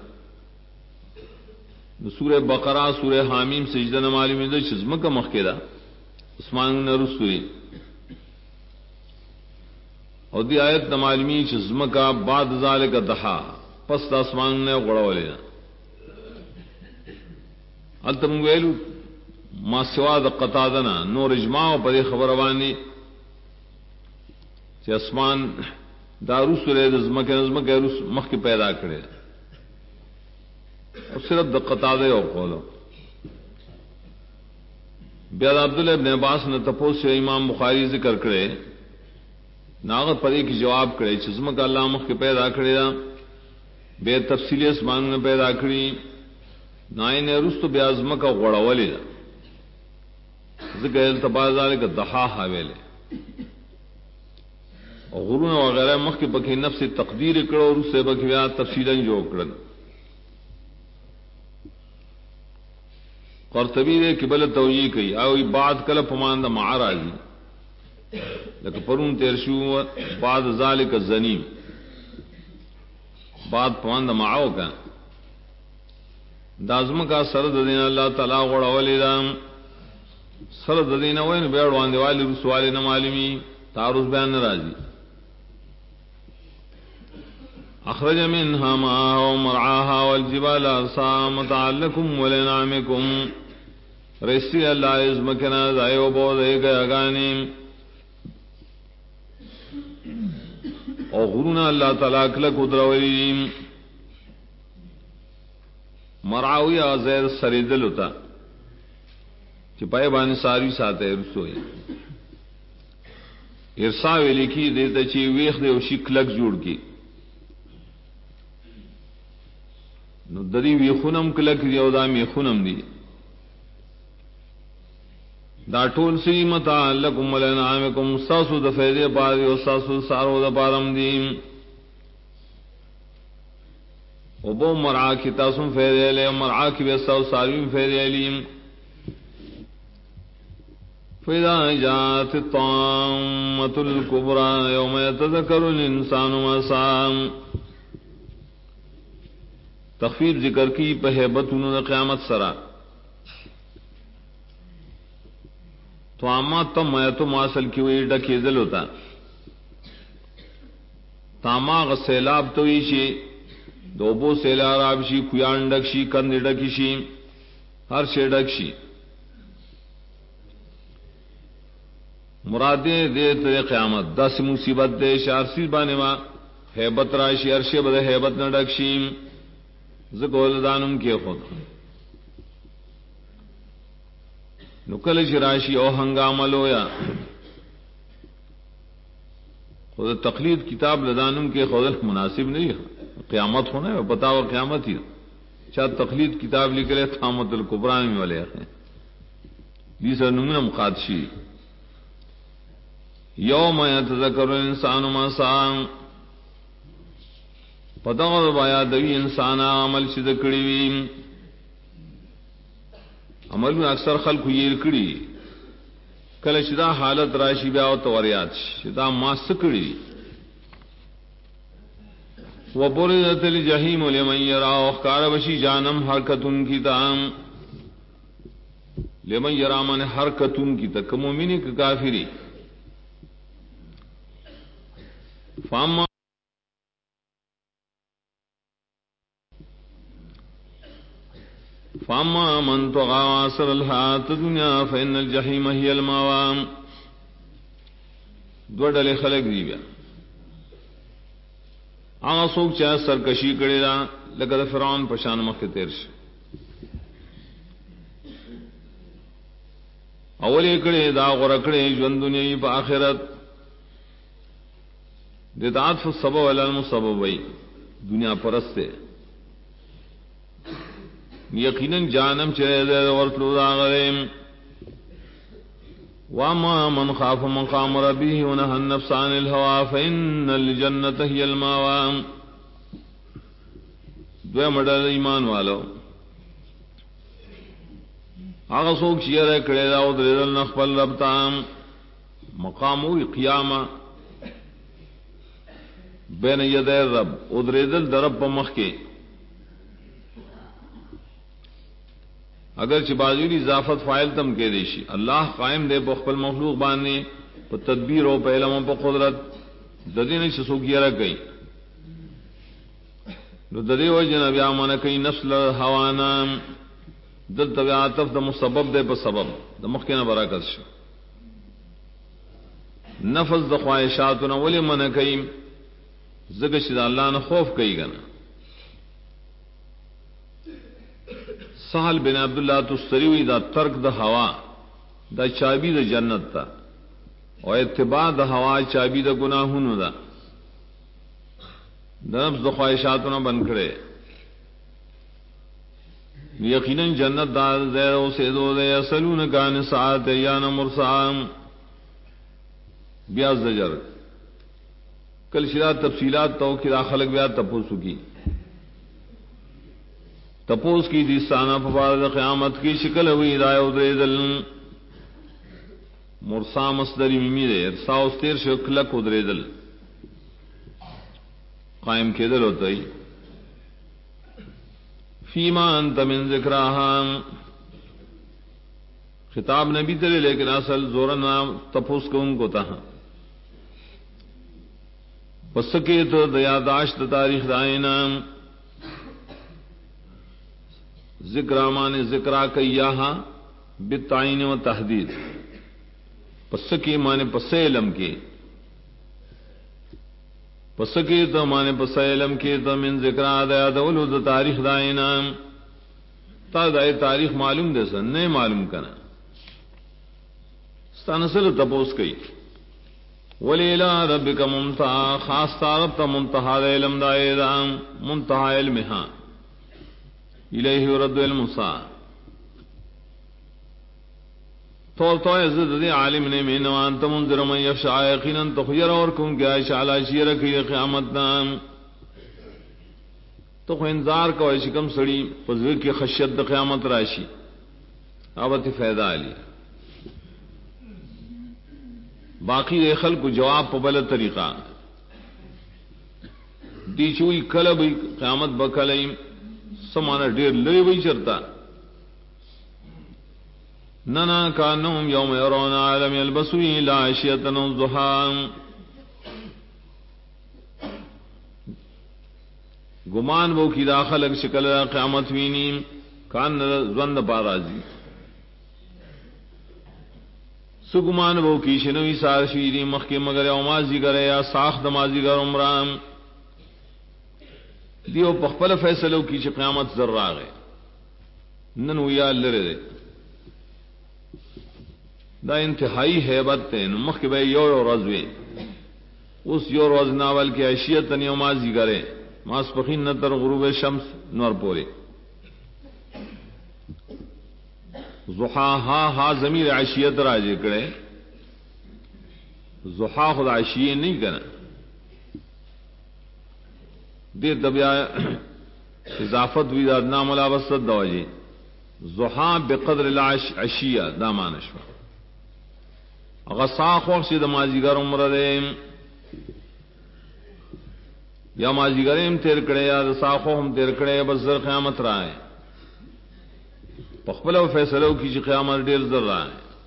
[SPEAKER 1] سورہ بقرہ سورہ حامیم سجدہ نمالی میں چزمکا مخ کے رہا اسمان میں رسوئی اور دی آیت نمالمی چزمکا بعد ذلك دحا پس اسمان نے غڑا ولیدان التم ویلو ما سوا د قطادنا نور اجماع پر خبر وانی چې اسمان دارو سره د زمکه نظمکه روس مخ کی پیدا کړي او صرف د قطاده او قولو بیا عبد الله ابن عباس نے تپوس امام بخاری ذکر کړي ناغت پرې کی جواب کړي چې زمکه الله مخ کی پیدا کړي بے تفصیلی اسمان نے پیدا کړي نائن رست بیازم کا غڑا ولی ذکر التبازال کا دحا حاویلے اور غرون وغیرہ مخ کے بکی نفس تقدیر کرو اور اس سے بکیا تفصیلا جو کرن قرطبی دے قبل توجیہ کی اوی بعد کل پمان دا معراضی لیکن پرون تیرشو بعد ذالک الزنیم بات پوند معاو کا دازم کا سرد دین اللہ تعالی غڑ ولیدام سرد دین وین بیڑوان دیوالی رسوالی نمالمی تعرض بیان نرازی اخرج منها ماءها ومرعاها والجبال ارساها متاعا لكم ولنعمكم رسی اللہ ازمکنا دائیو بودے گیا گانیم او غرونا اللہ تعالیٰ کلک ادرویم مرعاوی آزیر سریدل ہوتا چپائے بانی ساری ساتے رسوئی ارساوی لکھی دیتا چی ویخ دے وشی کلک جوڑ کی نو دری ویخونم کلک دیو دا میخونم دی دا ټول سی متاع لکم ولنعامکم ساسو د فیدے پاری او ساسو سارو د پارم دیم او بو مرعا کی تاسم فیدے لے مرعا کی بیساو سارویم فیدے لیم فَإِذَا جَاءَتِ الطَّامَّةُ الْكُبْرَى يَوْمَ يَتَذَكَّرُ الْإِنسَانُ مَا سَعَى تخفیف ذکر کی پہیبتون قیامت سرا تو آما تم میتو ماسل کی وی ڈکی دل ہوتا تاما غ سیلاب توی شی دوبو سیلاب شی کویان ڈک شی کند ڈکی شی ہر شی ڈک شی مرادے دے تے قیامت دس مصیبت دے شارسی بانے ما حیبت راشی عرشی بد حیبت نہ ڈک شی زگول دانم کے خود نکل شراشی او ہنگامہ لویا خود تقلید کتاب لدانم کے خود مناسب نہیں ہے قیامت ہونا ہے بتاؤ قیامت ہی چاہ تقلید کتاب لکھ لے تھامت القبران میں والے ہیں جیسا نمنم خادشی یوم یتذکر الانسان ما سعى پتاو بایا دوی انسان عمل شد کڑی وی عمل میں اکثر خلق یہ کڑی کل شدا حالت راشی بیا او توریات شدا ما سکڑی وبرزت الجحیم لمن یرا اخکار بشی جانم حرکتن کی تام لمن یرا من حرکتن کی تک مومنی کا کافری فاما من طغى وآثر الحياة الدنيا فإن الجحيم هي المأوى دو ڈلے خلق دی بیا آغا سوک چاہ سرکشی کڑی دا لکہ دا فرعون پشان مخ تیرش اولی کڑی دا غرکڑی جون دنیای پا آخرت دیتا عطف السبب والمسبب وی دنیا پرستے یقیناً جانم چرے دے ورطلو دا غریم واما من خاف مقام ربه ونهى النفس عن الهوى فإن الجنة هي المأوى دوے مڈل ایمان والو آغا سوک چیرے کڑے دا ادریدل نخبل رب تام مقامو قیامہ بین یدے رب ادریدل درب پمخ کے اگر چبازولی اضافت فائل تم کے دیشی اللہ قائم دے بخبل مخلوق بانے پا تدبیر و پا علم و پا قدرت ددین سسوکیرہ کئی ددی وجن بیا من کئی نفس لہوانا دل طبی عاطف دا مسبب دے پا سبب دا مخینا براکت شو نفس دا خواہشاتنا ولی من کئی زگش دا اللہ نا خوف کئی گنا سہل بن عبداللہ تستریوی دا ترک دا ہوا دا چابی دا جنت تا اور اتباع دا ہوا چابی دا گناہون دا نفس دا خواہشاتنا بن کھڑے یقیناً جنت دا زیر و سیدو دے یسلون کان ساعت ایان مرسعام بیاز زجر کل شرا تفصیلات تو کدا خلق بیا تپوسو کی تپوس کی دیستانہ فبارد قیامت کی شکل ہوئی دائے ادرے دل مرسا مصدری ممی دے ارسا استیر شکلک ادرے دل قائم کے دل ہوتا ہی فیما انت من ذکراہا، خطاب نبی تلے لیکن اصل زورنا تپوس کو ان کو تہا پسکے تو دیاداشت تاریخ دائنا ذکرہ مانے ذکرہ کیاہا بالتعین و تحدید، پسکے مانے پسے علم کے، پسکے تو مانے پسے علم کے تو من ذکرہ دیادولو دا تاریخ دائنا تا دائے تاریخ معلوم دے سن نہیں معلوم کنا ستانسل تپوس کئی وَلِلَا رَبِّكَ مُنْتَهَا، خاص طارب تا منتہا دا علم دا ایدام منتہا علمہا الیہ رد المسا طور تو عزت دے عالم نے میں نوان تمنذر من یخشع یقینا تخیر اور کن کیا اشعلا شیر کی قیامت نام تو خو انذار کو شکم سڑی پزر کی خشیت دا قیامت راشی آبت فیدہ علی باقی دے خلق کو جواب پبل طریقہ دی چوئی کلب قیامت بکلیم سمانا ڈیر لری وی چرتا ننا کانہم یوم یرون عالم یلبسوی لا عشیتن الضحام، گمان وہ کی داخل اک شکل قیامت وینی کان زند پارازی سگمان وہ کی شنوی سار شیری مخ کے مگر اومازی کرے یا ساخ دمازی گر عمران دیو پخپل فیصلو کی چھ قیامت ذرا گئے ننو یا لرے دے دا انتہائی حیبت تے مخ کے بے یور و رضوے اس یور وز ناول کی عشیت تنی اومازی کرے ماسپخین نتر غروب شمس نور پورے زحا ہا ہا ضمیر عشیت راجے کرے زحا خود عشیے نہیں کرنا دیر دبیا اضافت وی ادنا ملاوسط دوجی زحا بقدر العش عشیہ دامانشوا غصا خوش دمازیگر عمر دیم یا مازیگریم تیر کڑے یا رساخو ہم تیر کڑے بس زر قیامت رائے پخبل و فیصلو کی چی قیامت دیر زر رائے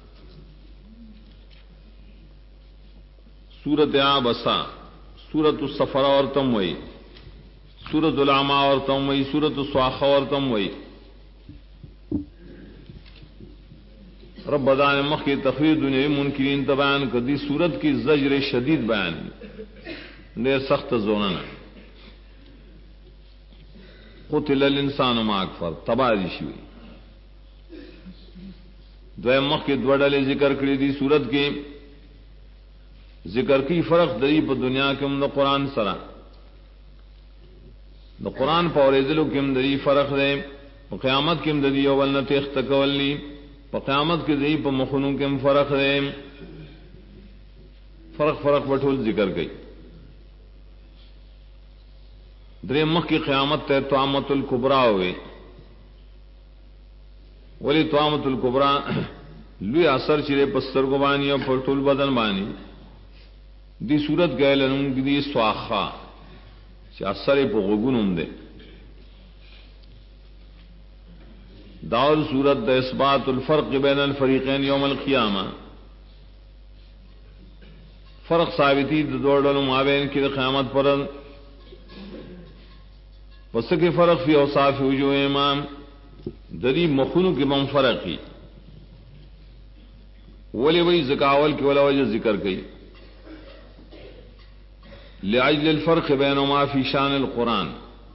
[SPEAKER 1] سورت عابسا سورت السفر اور تموئی سورت العما اور تموئی سورت السواخہ اور تموئی رب بدان مخ کی تخریر دنیا منکرین تبیان کردی سورت کی زجر شدید بیان دیر سخت زوننا قتل الانسان ما اکفر تبادی شوی دویم مخ کے دوڑلے ذکر کری دی سورت کے ذکر کی فرق دری پا دنیا کم دا قرآن سرا دا قرآن پا اوریدلو کم دری فرق دے پا قیامت کم دری اولنا تیخت کولی پا قیامت کے دری پا مخنو کم فرق دے فرق بٹھول ذکر گئی درے مخ کی قیامت تے طعامت الکبرا ہوئے ولی طعامت الکبرا لوی اثر چرے پستر کو بانی اور پرطول بدن بانی دی صورت گئے لنم دی سواخا چا اثر پا غگون ہم دے داول صورت دا اثبات الفرق بین الفریقین یوم القیامہ فرق ثابتی دا دوڑلو مابین کی دا قیامت پر پس کے فرق فی اوصاف وجوہ امام دری مخونو کی من فرقی ولی وی زکاول کی ولا وجہ ذکر کی لعجل الفرق بینما فی شان القرآن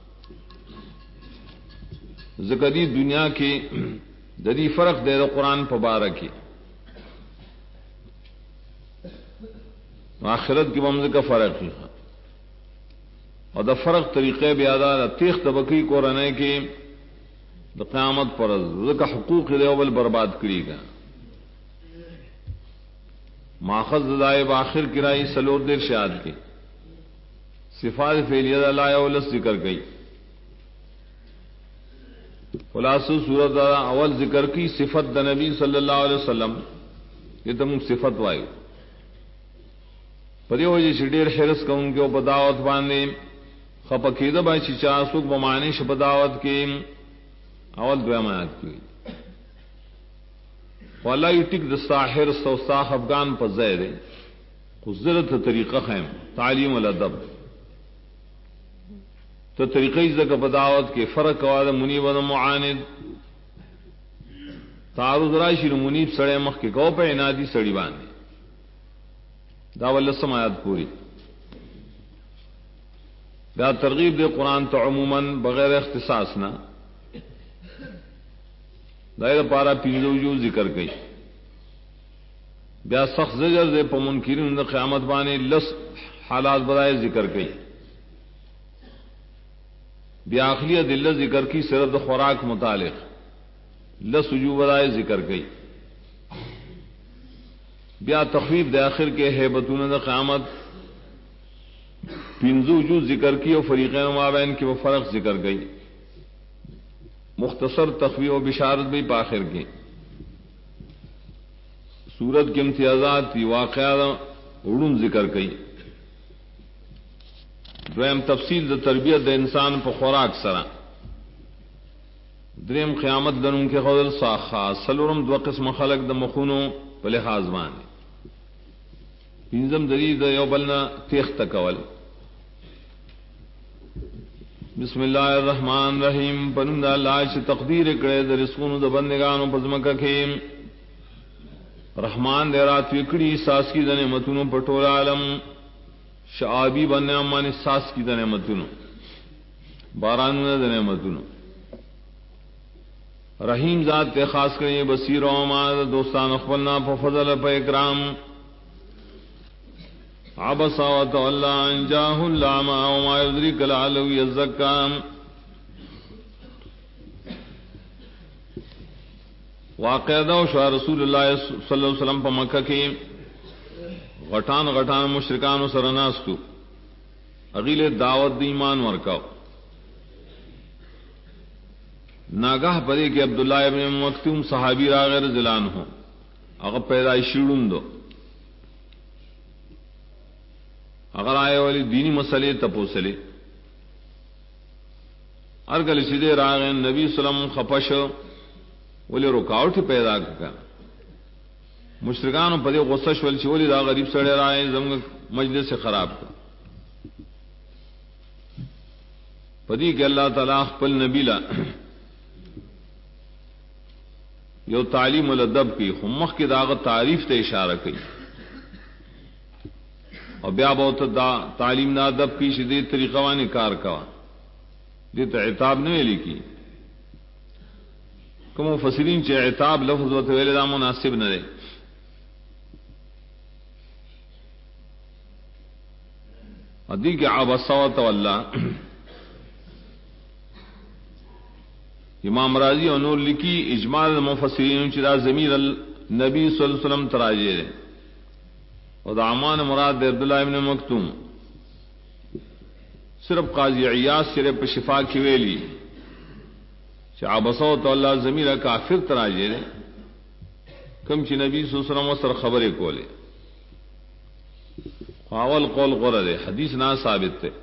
[SPEAKER 1] ذکری دنیا کی دری فرق دے قرآن پبارکی آخرت کی ممز کا فرق ہی اور دا فرق طریقے بیادا تیخ طبقی کو رہنے کی دا قیامت پر ذکا حقوق دے اول برباد کری گا ماخذ دائب آخر کرائی سلور دیر شاد کی صفات فعلیہ اللہ اولس ذکر گئی خلاصو صورت اول ذکر کی صفت دا نبی صلی اللہ علیہ وسلم یہ تم صفت وائی پدی وجہ شڈیر حرس کا ان کے بداوت باندھے خپکیدہ بائی چچا سوک بمانش بداوت کے اول دویم آیات کی والا ٹک د ساحر سوساخ افغان پر زید قدرت طریقہ خیم تعلیم الادب تو طریقہ زک بداوت کے فرق واد منیب و معاند تعارض راشی منیب سڑے مخ کے کو پہ انادی سڑی باندھے داول سمایات پوری دا ترغیب دے قرآن تو عموماً بغیر اختصاص نہ دائر پارا پینزو وجوہ ذکر گئی بیا سخت زجر دے پا منکرین دا قیامت بانے لس حالات بدائے ذکر گئی بیا اخلیت دلہ ذکر کی صرف خوراک متعلق لس وجوہ بدائے ذکر گئی بیا تخویف دے آخر کے حیبتون دا قیامت پینزو وجوہ ذکر کی اور فریقین مابین کی وہ فرق ذکر گئی مختصر تخویف و بشارت بھی پاخر کی سورت کے امتیازات کی واقعات اڑون ذکر گئی دویم تفصیل د تربیت د انسان پر خوراک سرا دریم قیامت دنوں کے خودل ساخا سلورم دو قسم خلق د مخونو په لحاظ باندې پنځم دلیل د یو بلنا تیخ تکول بسم اللہ الرحمن الرحیم پنم دا اللہ چ تقدیر کرے د رزقونو د بندگانو پزمکه کې رحمان دے رات وکڑی ساس کی د نعمتونو په ټول عالم شعابی بننے امان ساس کی د نعمتونو بارانونه د نعمتونو رحیم ذات تے خاص کرے بصیر و ما دوستان خپلنا په فضل په اکرام عبس وتولى ان جاءه الأعمى وما يدرك لعله يزكى واقعہ شاہ رسول اللہ صلی اللہ علیہ وسلم په مکہ کې غټان مشرکان سره ناستو اغیل دعوت د ایمان ورکاو ناگاہ پدې کې عبداللہ ابن مکتوم صحابی راغ رضی اللہ عنہ هغه پیدائشی ړوند اگر آئے والی دینی مسئلے تپوسلے ارگل سیدھے راغ نبی سلم خپش ولی رکاوٹ پیدا کر مشرکان پدے غصہ شول چھ ولی دا غریب سڑے رائے زمگ مجلس سے خراب کر پدی کہ اللہ تعالیٰ خپل نبی لا یو تعلیم الادب کی خمخ کی داغت تعریف تے اشارہ کی اور بیا بہت تعلیم نہ ادب کی شدید طریقہ وانی کار کا دیتا عتاب نہیں لکھی کم مفسرین چے عتاب لفظ و تویل دا مناسب نہ رہے ادی کہ عبس و تولا امام راضی اور نور لکھی اجمال مفسرین چرا ضمیر النبی صلی اللہ علیہ وسلم تراجے رہے اور دامان مراد عبداللہ ابن مکتوم صرف قاضی عیاض صرف شفا کی ویلی عبسو تو اللہ ضمیر کافر تراجے رہے کم چی نبی صلی اللہ علیہ وسلم سر خبر کولے اول قول غرر ہے حدیث نہ ثابت ہے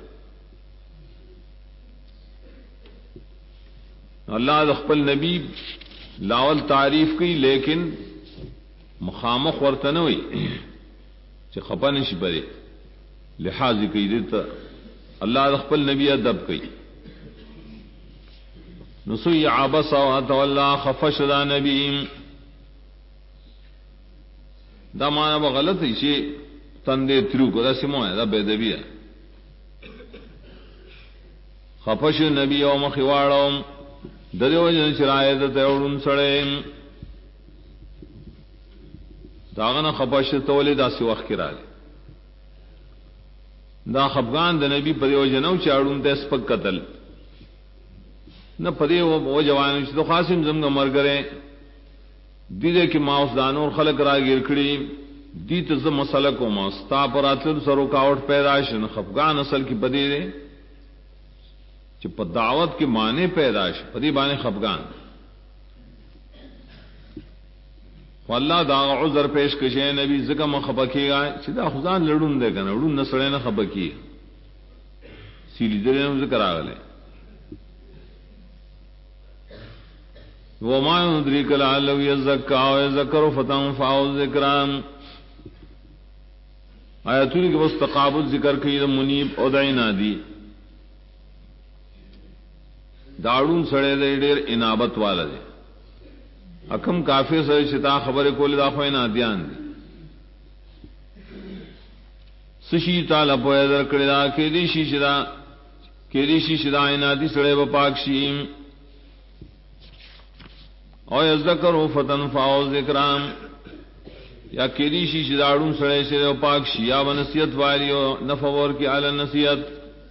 [SPEAKER 1] اللہ خپل نبی لاول تعریف کی لیکن مخامخ ورتنوئی چه خپا نشی پرے لحاظی کئی دیتا اللہ خپل نبی ادب کئی نسوی عبس و تولا خفش دا نبیم دا مانا با غلط ہے چه تندے ترو کو دا سمو ہے دا بیدبی ہے خفش نبی و مخیوارم دریو جن چرائے دا تیورن سڑیم داغنا خفش تولی دا سی وقت کرا لے دا خفگان دا نبی پدیو جنو چاڑون تا اسپک قتل نہ پدیو و جوانو چی تو خاسم زمگا مرگرے دیدے کی ماؤس دانور خلق را گیر کری دیت زم مسئلہ کو ماستا پر اتل سرو کاوٹ پیداش خفگان اصل کی پدی دے چی پا دعوت کی معنی پیداش پدی بانے خفگان واللہ دا عذر پیش کشے نبی زکا مخبکی گا چی دا خزان لڑون دے کنا لڑون نسڑے نا خبکی سیلی درے نم ذکر آگلے وما يدريك لعله يزكى او يذكر فتنفعه الذكرى آیاتونی کے بس تقابل ذکر کی منیب او دعینا دی داڑون سڑے دے ډیر انابت والا دے اکم کافر سڑے شتا خبر کول دا خوینا دیان دی سشی تعالی پویا در کڑا کیدی شدا عنادی سڑے با پاک شیم او یذکروا فتنفعوا ذکرام یا کیدی شداڑون سڑے سے با پاک شیا و نصیحت والی و نفور کی اعلی نصیحت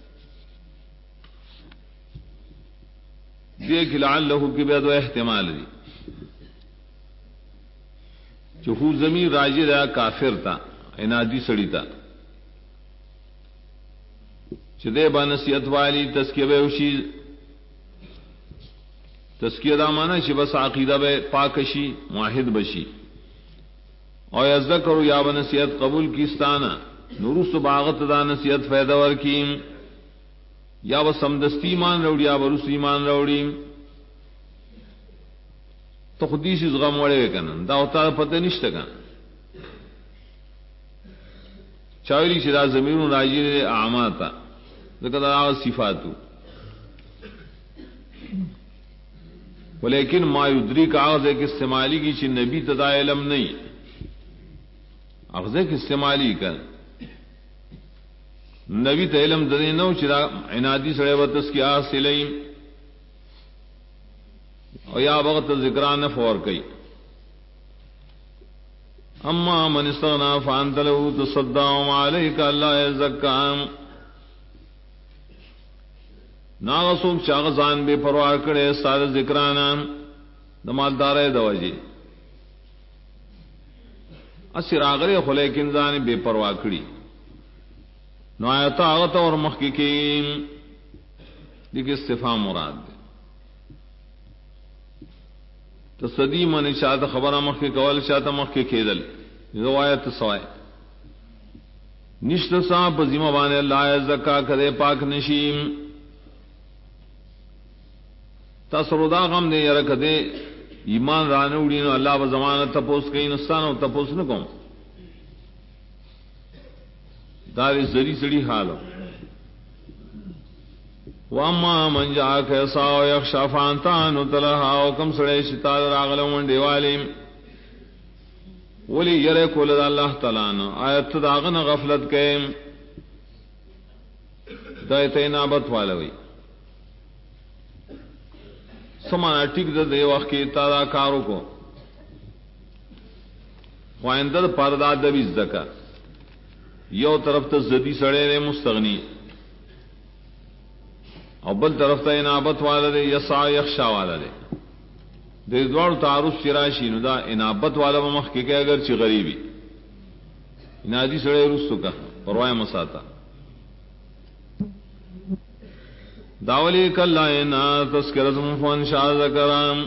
[SPEAKER 1] دیکھ لعلہ کی بید و احتمال دی چہو زمین راجی رہا کافر تا عنادی سڑی تا چدے با نصیحت والی تذکیہ بے اوشی تذکیہ دا مانا چھ بس عقیدہ بے پاکشی معاہد بشی او یذکر یا با نصیحت قبول کیستانا نورست باغت دا نصیحت فیدہ ورکیم یا با سمدستی ایمان روڑی یا با رس ایمان روڑی تو خودیش از غم وڑے کنن دا ہوتا پتہ نشتا کن چاویلی چھ دا زمین راجی دے اعماتا ذکر دا صفاتو ولیکن ما یدریک آغازے کے استعمالی کی چھ نبی تدا علم نہیں اغزے کی استعمالی کر نبی تا علم دنے نو چرا عنادی سڑے و تسکیہ سلیم اور یا بغت ذکران فور کئی اما من استغنا فانت لہو تصدعهم علیک اللہ یزکام ناغسوک چاغزان بے پروار کرے سار ذکرانا دمالدار دوجی اسر آغرے خلیکن زان بے پروا کری نو آیتا آغتا اور محققین دیکھ استفام مراد دے تصدی من شاعت خبرہ محقق اول شاعت محقق کھیدل جو آیت سوائے نشت صاحب زیمہ بانے اللہ زکا کدے پاک نشیم تاسردا غم دے یرک دے ایمان رانوڑی نو اللہ و زمانہ تپوس کئی نستان و تپوس نکم دار زری سڑی حالو واما من جاک ایساو یخشا فانتانو تلہاو کم سڑے شتاد راغلون دیوالیم ولی یرے کولد اللہ تعالیٰ آیت داغن غفلت کے دایت انابت والوی سمانا ٹک دے وقت کی تادا کارو کو وائندر پردہ دبی زکا یو طرف تا زدی سڑے رے مستغنی او بل طرف تا انابت والا دے یسا یخشا والا دے دے دوار تعارف چراشی نو دا انابت والا ممخ کے اگر چی غریبی انادی سڑے رستو کا پروائے مساتا داولی کلائنا تذکرتم فانشاء ذکرام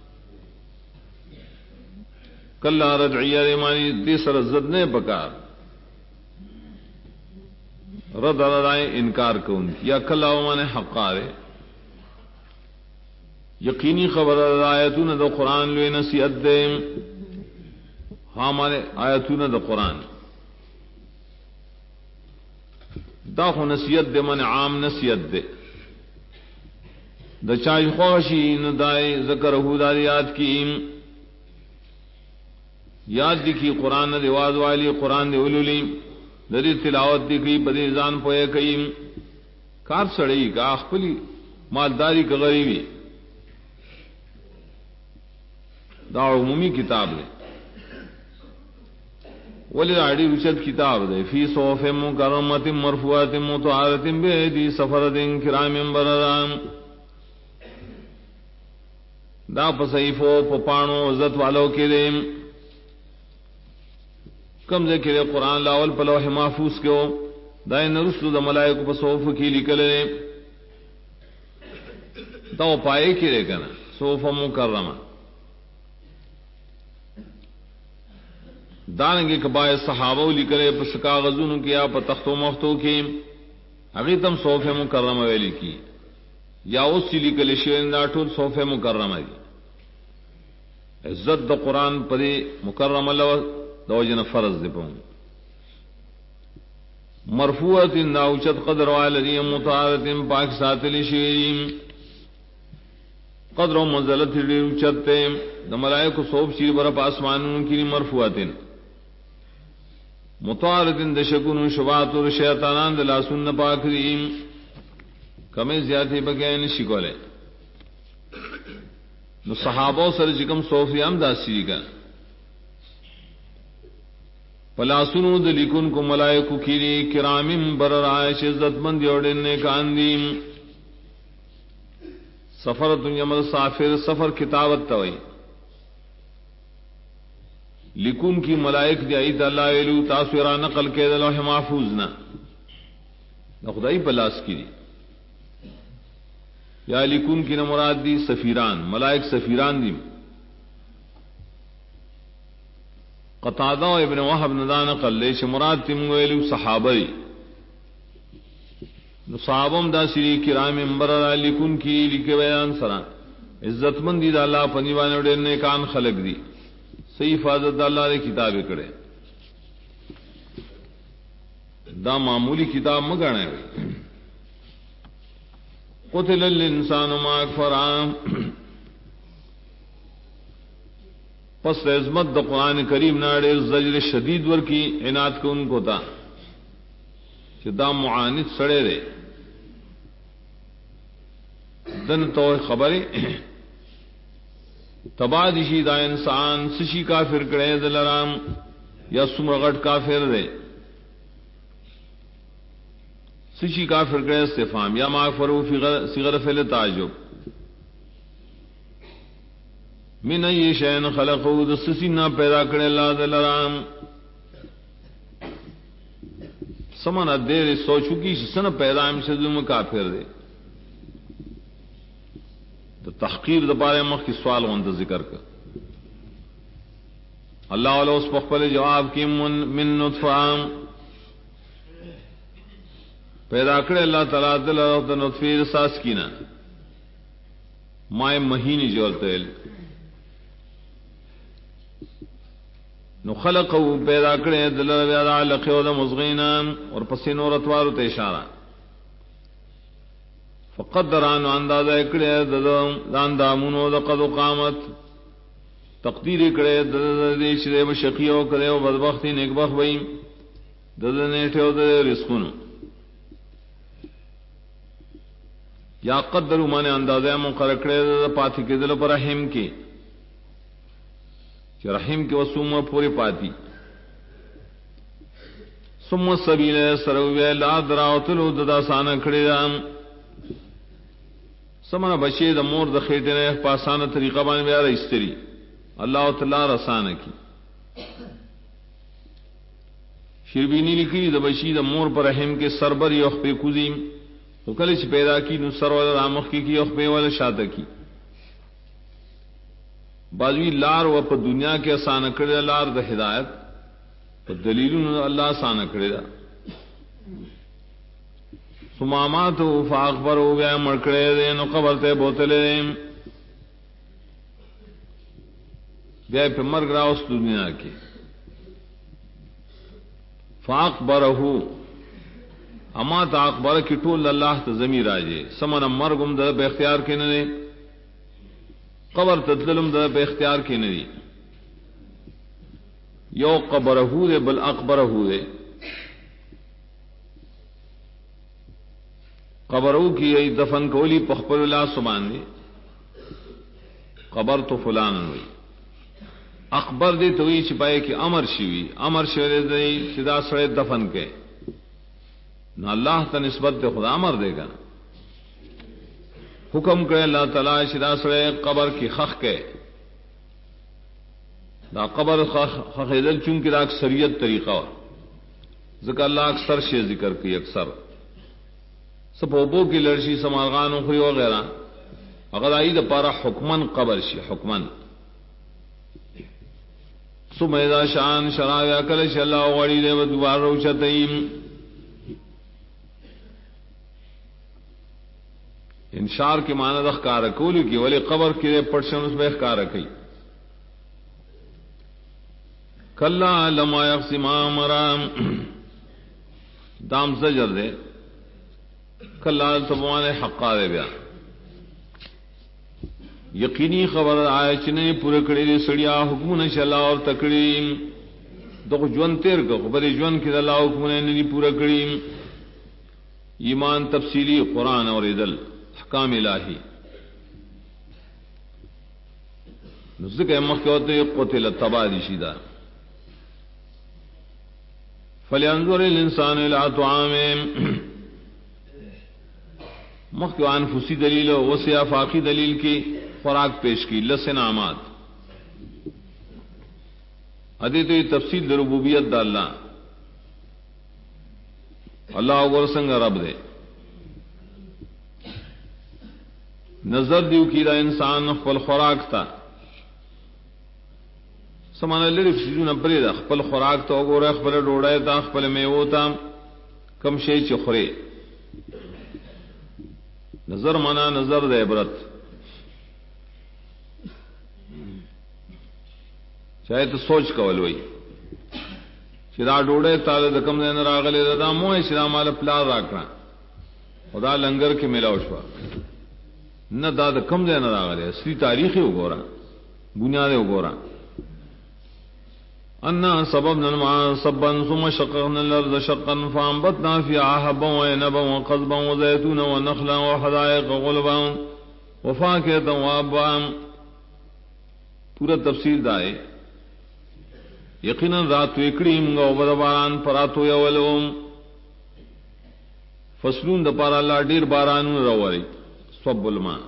[SPEAKER 1] کلا رجعیہ ریمانی دیسر زدنے بکار رد رائے انکار کون یا کلا ومانے حقارے یقینی خبر آیتون دا قرآن لوے نصیحت دے ہاں مانے آیتون دا قرآن دا خو نصیحت دے من عام نصیحت دے دا چاہی خوشی ندائی ذکر ہودار یاد کی یاد دی کی قرآن دی واز والی قرآن دی علولی دری تلاوت دی کی بدی زان پوئے کئی کار سڑی کا اخپلی مالداری کا غریبی دا عمومی کتاب دے ولی راڑی رچت کتاب دے فی صوف مکرمت مرفوعات مطہرات بیدی سفرت کرام بررام دا پسیفو پپانو عزت والو کے دے کم دے کے قرآن لاول پلوح محفوظ کے ہو دائن رسل دا ملائک پسوف کی لکلے دا وہ پائے کی رے کنا صوف مکرمہ دارنگے کبائے صحابہ لکلے پس کاغذون کیا پا تختو مختو کی اگیتم صوف مکرمہ ویلی کی یا اس سی لکلے شیرن دا ٹول صوف مکرمہ دی عزت د قرآن پدی مکرم اللہ دو جن فرض دے پاؤں مرفوعت ناوچت قدر والدی مطارت پاک ساتلی شیریم قدر و منزلت اوچت د ملائکہ صوب شیر برپ آسمانوں کی مرفوعت مطارت دشکن شبات اور شیطانان دلا سن پاک دیم کمی زیادتی بگین شکولے نو صحابہ سر جکم صوفیام داسی کا پلاسنو دلیکن کو ملائکو کیری کرامم برر عائش عزت مند یوڑنے کاندیم سفرت یمر سافر سفر کتابت توئی لکن کی ملائک دی ایت اللہ ویلو تاثرہ نقل کے لوح محفوظ نہ خدائی پلاس کی یا لکن کی مراد دی سفیران ملائک سفیران دی قطادہ و ابن وحب ندان قلے چھ مراد تم ویلو صحابی صحابم دا سری کرام امبرر لکن کی لکے بیان سران عزت مندی دا اللہ پنیوان اڑنے کان خلق دی صحیح حفاظت دا اللہ دے کتاب کرے دا معمولی کتاب مگانے قتل الانسان ما اکفران پس عظمت دا قرآن کریم ناڑے زجر شدید ور کی عناد کو ان کو تا کہ دا معاند سڑے دے دن تو خبریں تبادشی دا انسان سشی کافر کرے دلرام یا سمرغٹ کافر دے سشی کافر کرے استفام یا ماغفرو فی صغر فعل تعجب من ای شین خلقو دا سسی نا پیدا کرے اللہ دلرام سمنا دیر سوچو کی سن پیدا ہم سے ظلم کافر دے تو تحقیر دا بارے مخ کی سوال وانت ذکر کر اللہ علیہ اس پخپل جواب کی من نطفام پیدا کرے اللہ تعالیٰ دل اور نطفی رساس کی نا مائے مہینی جولتے نو خلقو پیدا کرے دل اور لقیو دا مزغینا اور پسین اور اتوارو تیشارا فقدران اندازہ اکڑے دان دامونو دا قد و قامت تقدیر اکڑے دے شدے بشقیو کرے و بدبختی نکبخ بھئی دد نیٹھے و دے رزقونو یا قدرو مانے اندازہ مقرر کرے دا پاتی کے دل پر رحم کی کہ رحم کے وسوم پوری پاتی ثم السبیل سروی لا دراوتلو ددا سانا کھڑے دام سمنا بچے دا مور دا خیٹے نے پاسانہ طریقہ بانے بیارا استری اللہ تعالی رسانہ کی شربینی لکھی دا بچی دا مور پر رحم کے سربر یوخ پہ کزیم وکلچ پیدا کی نصر والا رامخ کی یوخ پہ والا شادہ کی بازوی لار و پا دنیا کے آسانہ کردہ لار دا ہدایت پا دلیلون اللہ آسانہ کردہ سمامات فاخبر ہو گیا مڑکڑے دے نو قبر تے بوتلے دے بیا پہ مرگ را اس دنیا کی فاخبر ہو اما تا اخبر کی ٹول اللہ تا زمین راجے سمنا مرگم دا بے اختیار کے ننے قبر تدللم دا بے اختیار کے ننے یو قبر ہو دے بل اکبر ہو دے قبروں کی ای دفن کولی پخپل اللہ سبحان دے قبر تو فلان ہوئی اخبر دے تو یہ چھپائے کہ امر شوی دے شدا سڑے دفن کے نہ اللہ تا نسبت دے خدا امر دے گا حکم کرے اللہ تعالی شدا سڑے قبر کی خخ کے دا قبر خخ دل چونکہ دا اکثریت طریقہ ذکر اللہ اکثر شے ذکر کی اکثر سپوپو کی لڑشی سمارغان اخری وغیرہ اگر آئی دا پارا حکمن قبر شی حکمن سمیدہ شان شراویا کلش اللہ غڑی دے و دوبار روچتیم انشار کی معنی دا اخکار کولی کی ولی قبر کی دے پڑشن اس میں اخکار کی کلا لما یقسم امرا دام زجر دے کلا سبحان حقا دے بیا یقینی خبر آئے چنے پورے کڑے دے سڑیا حکم نشلا اور تکڑیم دو جون تیر کو خبر جون کی اللہ حکم نے نہیں پورا کڑیم ایمان تفصیلی قرآن اور عدل حکام الہی نزدیک احمد کے ہوتے قتل تبادی شیدہ فلینظر الانسان الى طعامه مخوان فسی دلیل و سیافاقی دلیل کی خوراک پیش کی لسنامات ادیت تفصیل ربوبیت دا اللہ اور سنگ رب دے نظر دیو کی دا انسان خپل خوراک تا سمانا لري سيزونه پرې د خپل خوراک ته وګوره خپل ډوډۍ ته خپل میوه ته کم شي چې خوري نظر معنا نظر د عبرت چاہے تو سوچ کول وي چې دا ډوډۍ تعالی د کم نه راغلي دا مو اسلام ال پلا راکړه خدا لنګر کې ملاو شو نه دا د کم نه راغلي اصلي تاریخ وګوره بنیاد وګوره أنا صببنا الماء صبا ثم شققنا الأرض شقا فأنبتنا فيها حبا وعنبا وقضبا وزيتونا ونخلا وحدائق غلبا وفاكهة وأبا پورا تفصیل دائے یقینا رات وکڑی منگا وبد باران پراتو یولوم فصلون د پارا اللہ ډیر بارانون راوړي صب الماء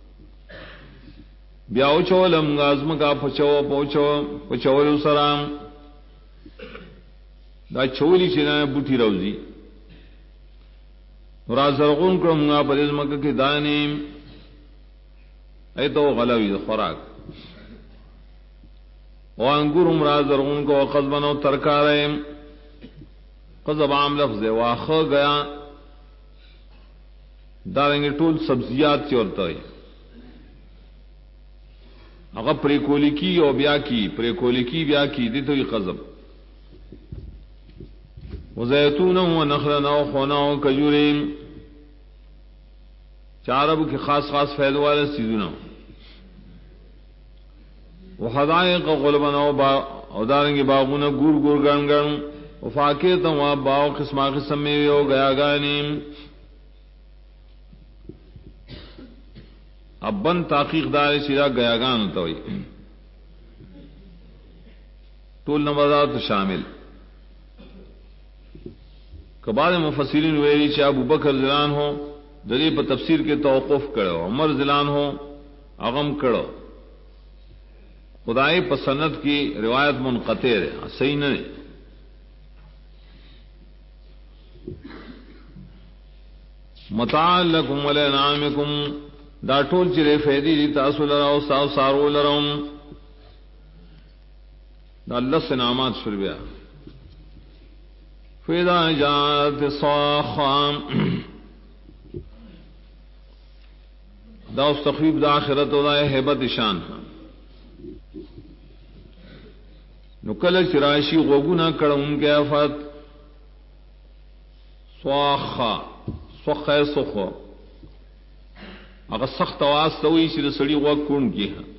[SPEAKER 1] بیاو چولم غازم کا پچو پچولو سلام دا چولی چنا بوٹی روزی رازرغون کرم گا پر ازمک کی دانیم ایتو غلوی دا خوراک وانگورم رازرغون کو قضبنو ترکاریم قضب عام لفظ ہے واخ گیا دارنگی ٹول سبزیات چورتا ہے اگر پریکولی کی او بیا کی پریکولی کی بیا کی دی تو یہ قذب وزیتون و نخلن و خونا و کجورین چارب کی خاص خاص فید والے سیزونا و حدائق غلبن و دارنگی باغون گور گور گرن گرن و فاکیتا و باغ قسمہ قسم میں و گیا گانیم اب بند تحقیق دار سیدھا گیا گان ہوتا ہوئی ٹول نمبرات شامل کبار مفسرین ویری چاہ ابو بکر زلان ہو دلی پر تفسیر کے توقف کرو عمر زلان ہو اغم کرو خدائی پسند کی روایت منقطع ہے صحیح نہیں متاع لکم ولانعامکم دا ټول چې فیدی دي تاسو لراو ساو سارو لروم دا الله سنامات شربیا فیدا جات صاخام دا اس تخفیف دا آخرت و دا حیبت شان نکل چراشی غوگونا کڑ ان کے افت صاخا صخ ہے صخو اگر سخت آواز تو اسی سڑی غوگ کون کی ہے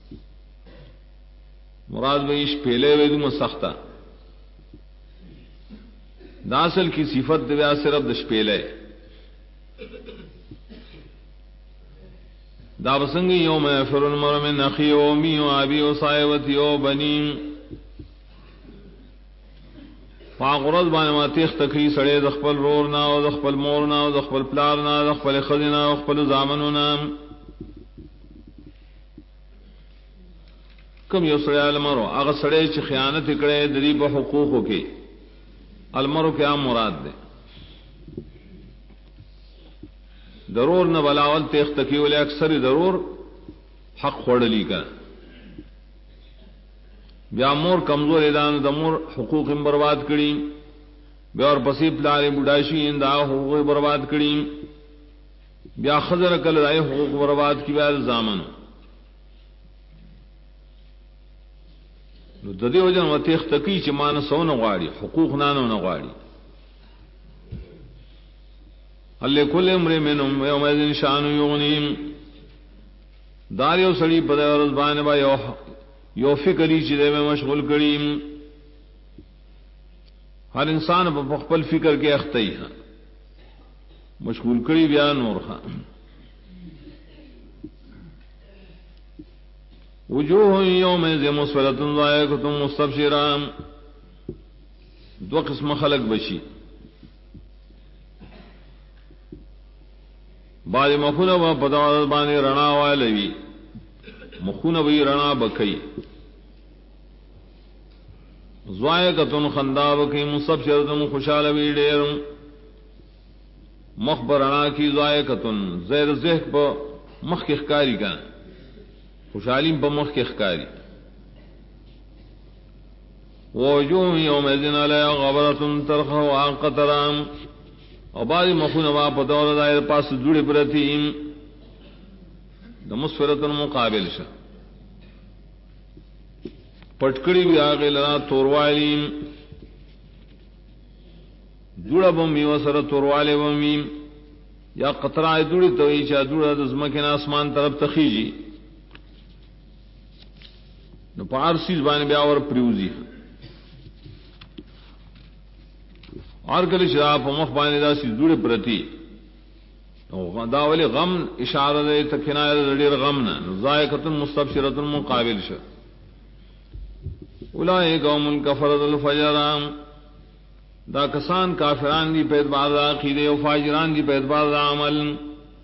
[SPEAKER 1] مراد بھائی پہلے ہوئے دوں سخت داسل کی صفت دیا صرف دش پہلے دا بسنگی یوم یفر المرء من اخی و امی و ابی و صاحبتی و بنیم فاغرض باندې ما تیخ تکری سړی د خپل رور نه او د خپل مور نه او د خپل پلار نه د خپل خزینه او خپل زامنو نه کوم یو سړی المرو هغه سړی چې خیانت کړي د دې په حقوقو کې المرو کې عام مراد ده ضرور نه بلاول تیخ تکی ولې اکثر ضرور حق خورلی کا بیا مور کمزور اعلان د مور حقوق برباد کړي بیا اور پسې پلار بډاشي دا حقوق برباد کړي بیا خزر کله دای حقوق برباد کی بیا زامن نو د دې وجه نو تخ تکی چې مان سونه غواړي حقوق نه غواړي الله کل امر منهم یوم شان یغنیم دار یو سړي په ورځ باندې با یو فکرې چې دې مشغول کړي ہر انسان په خپل فکر کې اخته ای مشغول کړي بیا نور ها وجوه یومئذ مسفرة ضاحكة مستبشرة دو قسم خلق بشي بعض مخونه و پداوت باندې رڼا والوي مخونه وی رڼا بکئی ضاحكة خندا بکئی مستبشرة خوشاله وی ډېر مخبرنا کی ضاحكة زیر زهق په مخ کې ښکاری کا خوشالیم په مخ کې ښکاری وجوه یومئذ علیها غبرة ترخها قطرا او بعض مخونه وا په دور دایر پاس جوړې پرتیم د مسفرتن مقابل شه پټکړی بیا غلا توروالیم جوړه بومي وسره تورواله بومي یا قطره جوړې ته چې جوړه د زمکه اسمان طرف تخیږي نو پارسیز باندې بیا ور پریوزی اور کله شراب په مخ باندې دا سی جوړه پرتی او دا ولې غم اشاره ده ته کنایه ډېر غم نه ضاحكة مستبشرة مقابل شه اولئک هم الکفرة الفجر دا کسان کافران دی په اعتبار د عقیده او فاجران دی په اعتبار د عمل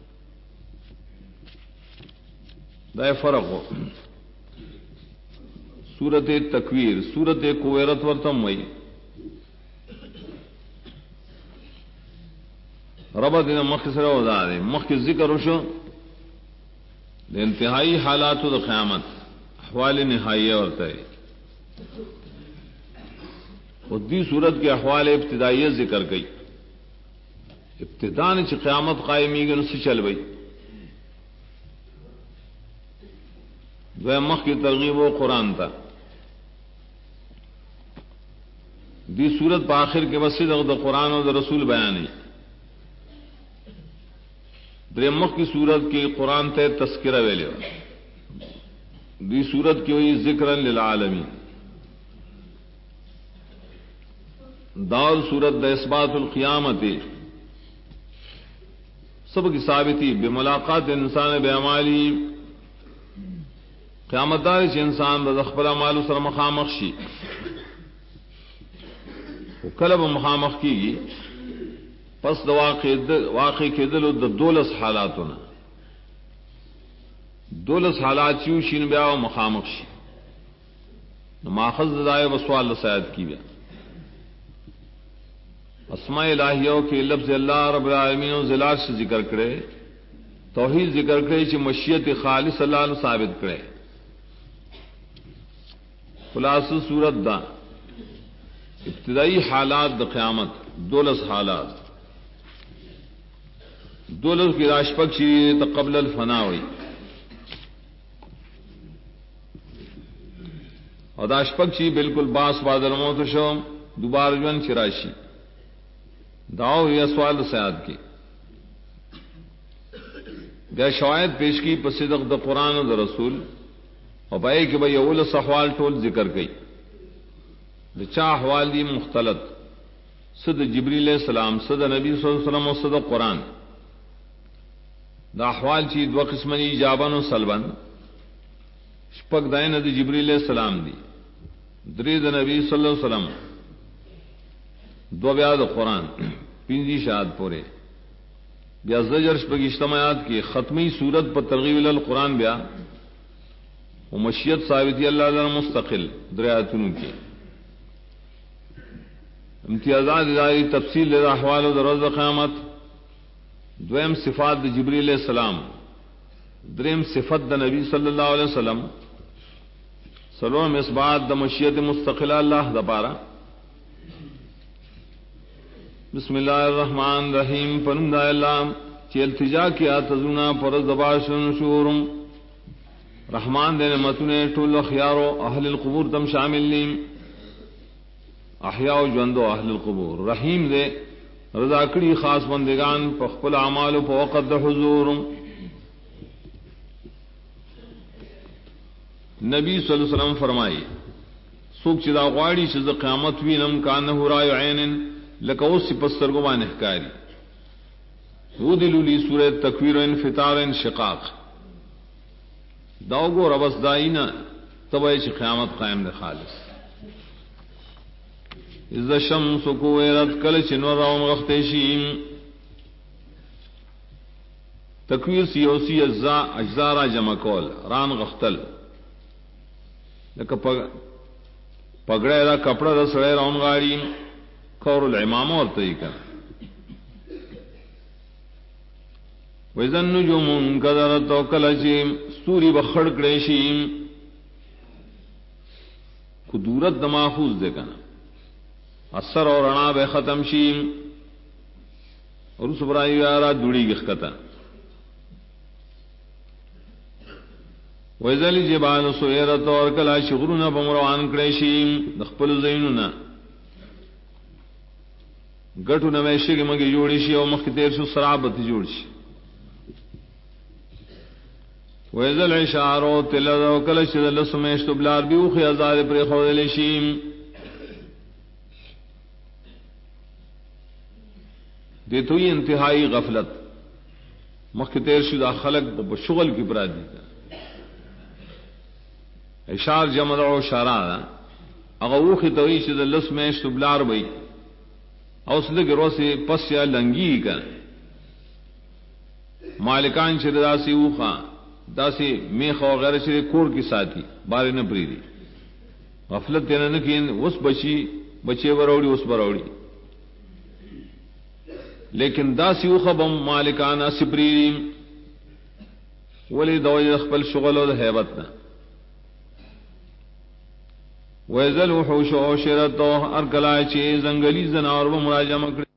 [SPEAKER 1] دا فرق ہو سورت تکویر سورت کویرت ورتم وئی ربط دین مختصر وضع دے مخ ذکر وشو انتہائی حالات د قیامت احوال نہائیہ ورتا ہے اور دی صورت کے احوال ابتدائیہ ذکر گئی ابتداء چ قیامت قائمی گن سے چل گئی وہ مخ کی ترغیب و قرآن تھا دی صورت بآخر کے وسیع قرآن اور رسول بیان ہے درمخ کی صورت کی قرآن تے تذکرہ ویلے دی صورت کی ہوئی ذکر للعالمین دار صورت د اثبات القیامت سب کی ثابتی بے ملاقات انسان بے عمالی قیامت دار چ انسان د خپل اعمال سره مخامخ شي او کله به مخامخ کیږي پس د واقع کېدل د دولس حالاتونه دولس حالات یو شین بیا مخامخ شي نو ماخذ دای و سوال سیاد کی بیا اسماء الہیوں کے لفظ اللہ رب العالمین و ذلات سے ذکر کرے توحید ذکر کرے چې مشیت خالص اللہ نے ثابت کرے خلاصہ صورت دا ابتدائی حالات د قیامت دولس حالات دولس کی راشپک چی قبل الفنا ہوئی اور راشپک چی بالکل باس بادر موت شو دوبارہ جن چراشی داؤ یا سوال سیاد کی بیا شواہد پیش کی پسدق د قرآن و د رسول اور بھائی کہ بھائی اول احوال ٹول ذکر گئی چا احوال دی مختلط صد جبریل علیہ السلام صد نبی صلی اللہ علیہ وسلم و صد قرآن دا احوال چی دو قسمنی جابن و سلبن شپک دائن د جبریل علیہ السلام دی درید نبی صلی اللہ علیہ وسلم دو بیا د قرآن پنجی شاد پورے بیا زجر شپک اجتماعات کی ختمی صورت پر ترغیب القرآن بیا و مشیت ثابتی اللہ تعالی مستقل دریاتن کی امتیازات اداری تفصیل احوال و روز قیامت دویم صفات د جبریل علیہ السلام دریم صفت د نبی صلی اللہ علیہ وسلم سلام اثبات د مشیت مستقلہ اللہ دپارا بسم اللہ الرحمن الرحیم پنند اللہ چی التجا کیا تزونا پر زباشن شورم رحمان دے نعمتنے ټول خيارو اهل القبور تم شامل نیم احیاء ژوندو اهل القبور. رحیم دے رضا کړي خاص بندگان په خپل اعمال په وخت د حضور. نبی صلی الله علیه وسلم فرمایي څوک چې دا غواړي چې د قیامت وینم کانه رای عین لکه اوس په سترګو باندې ښکاری ودلو لی سورۃ تکویر و انفطار انشقاق دا وګوره بس داینا تبه چې قیامت قائم ده خالص. اذا الشمس كورت کل چې نور راون غختې شي تکویر سیوسی اجزا را جمع کول ران غختل لکه پگڑے را کپڑا را سڑے راون غاڑی کور العمام ورته یې کړه. وَإِذَا النُّجُومُ انكَدَرَتْ وَكَلَّ شِيءٍ ستوري بخړ کړي شي قدرت د محفوظ ده کنه اثر اور رڼا به ختم شي اور صبرای یارا دوړي غخته. وَإِذَا الْجِبَالُ سُيِّرَتْ وَكَلَّ شِغْرُنَ بمروان کړي شي د خپل زینونه ګټو نه وشي مګي جوړ شي او مخ تیر شو سرابت جوړ شي. وَإِذَا الْعِشَارُ تِلَذَ وَكَلَّ شِذَلَ سُمَيْشْ تُبْلَارْ بِيُخِ أَزَارِ پَرِ خُودِلِ شِيم دیتوی انتہائی غفلت مخ تیر شو دا خلق په شغل کې پرادي. اشار جمع او شارا هغه وخت توي چې د لس مېش تبلار وي او سله ګروسه پس یا لنګي کا مالکان چې داسي وخا داسي میخ او غیر چې کور کې ساتي بار نه پریدي غفلت نه کین اوس بچي وروړي اوس وروړي لیکن داسي وخبم مالکان اسپریدي ولی دوی خپل شغل او هیبت نه. وَإِذَا الْوُحُوشُ حُشِرَتْ ارکلا چې زنګلی زناور و مراجمه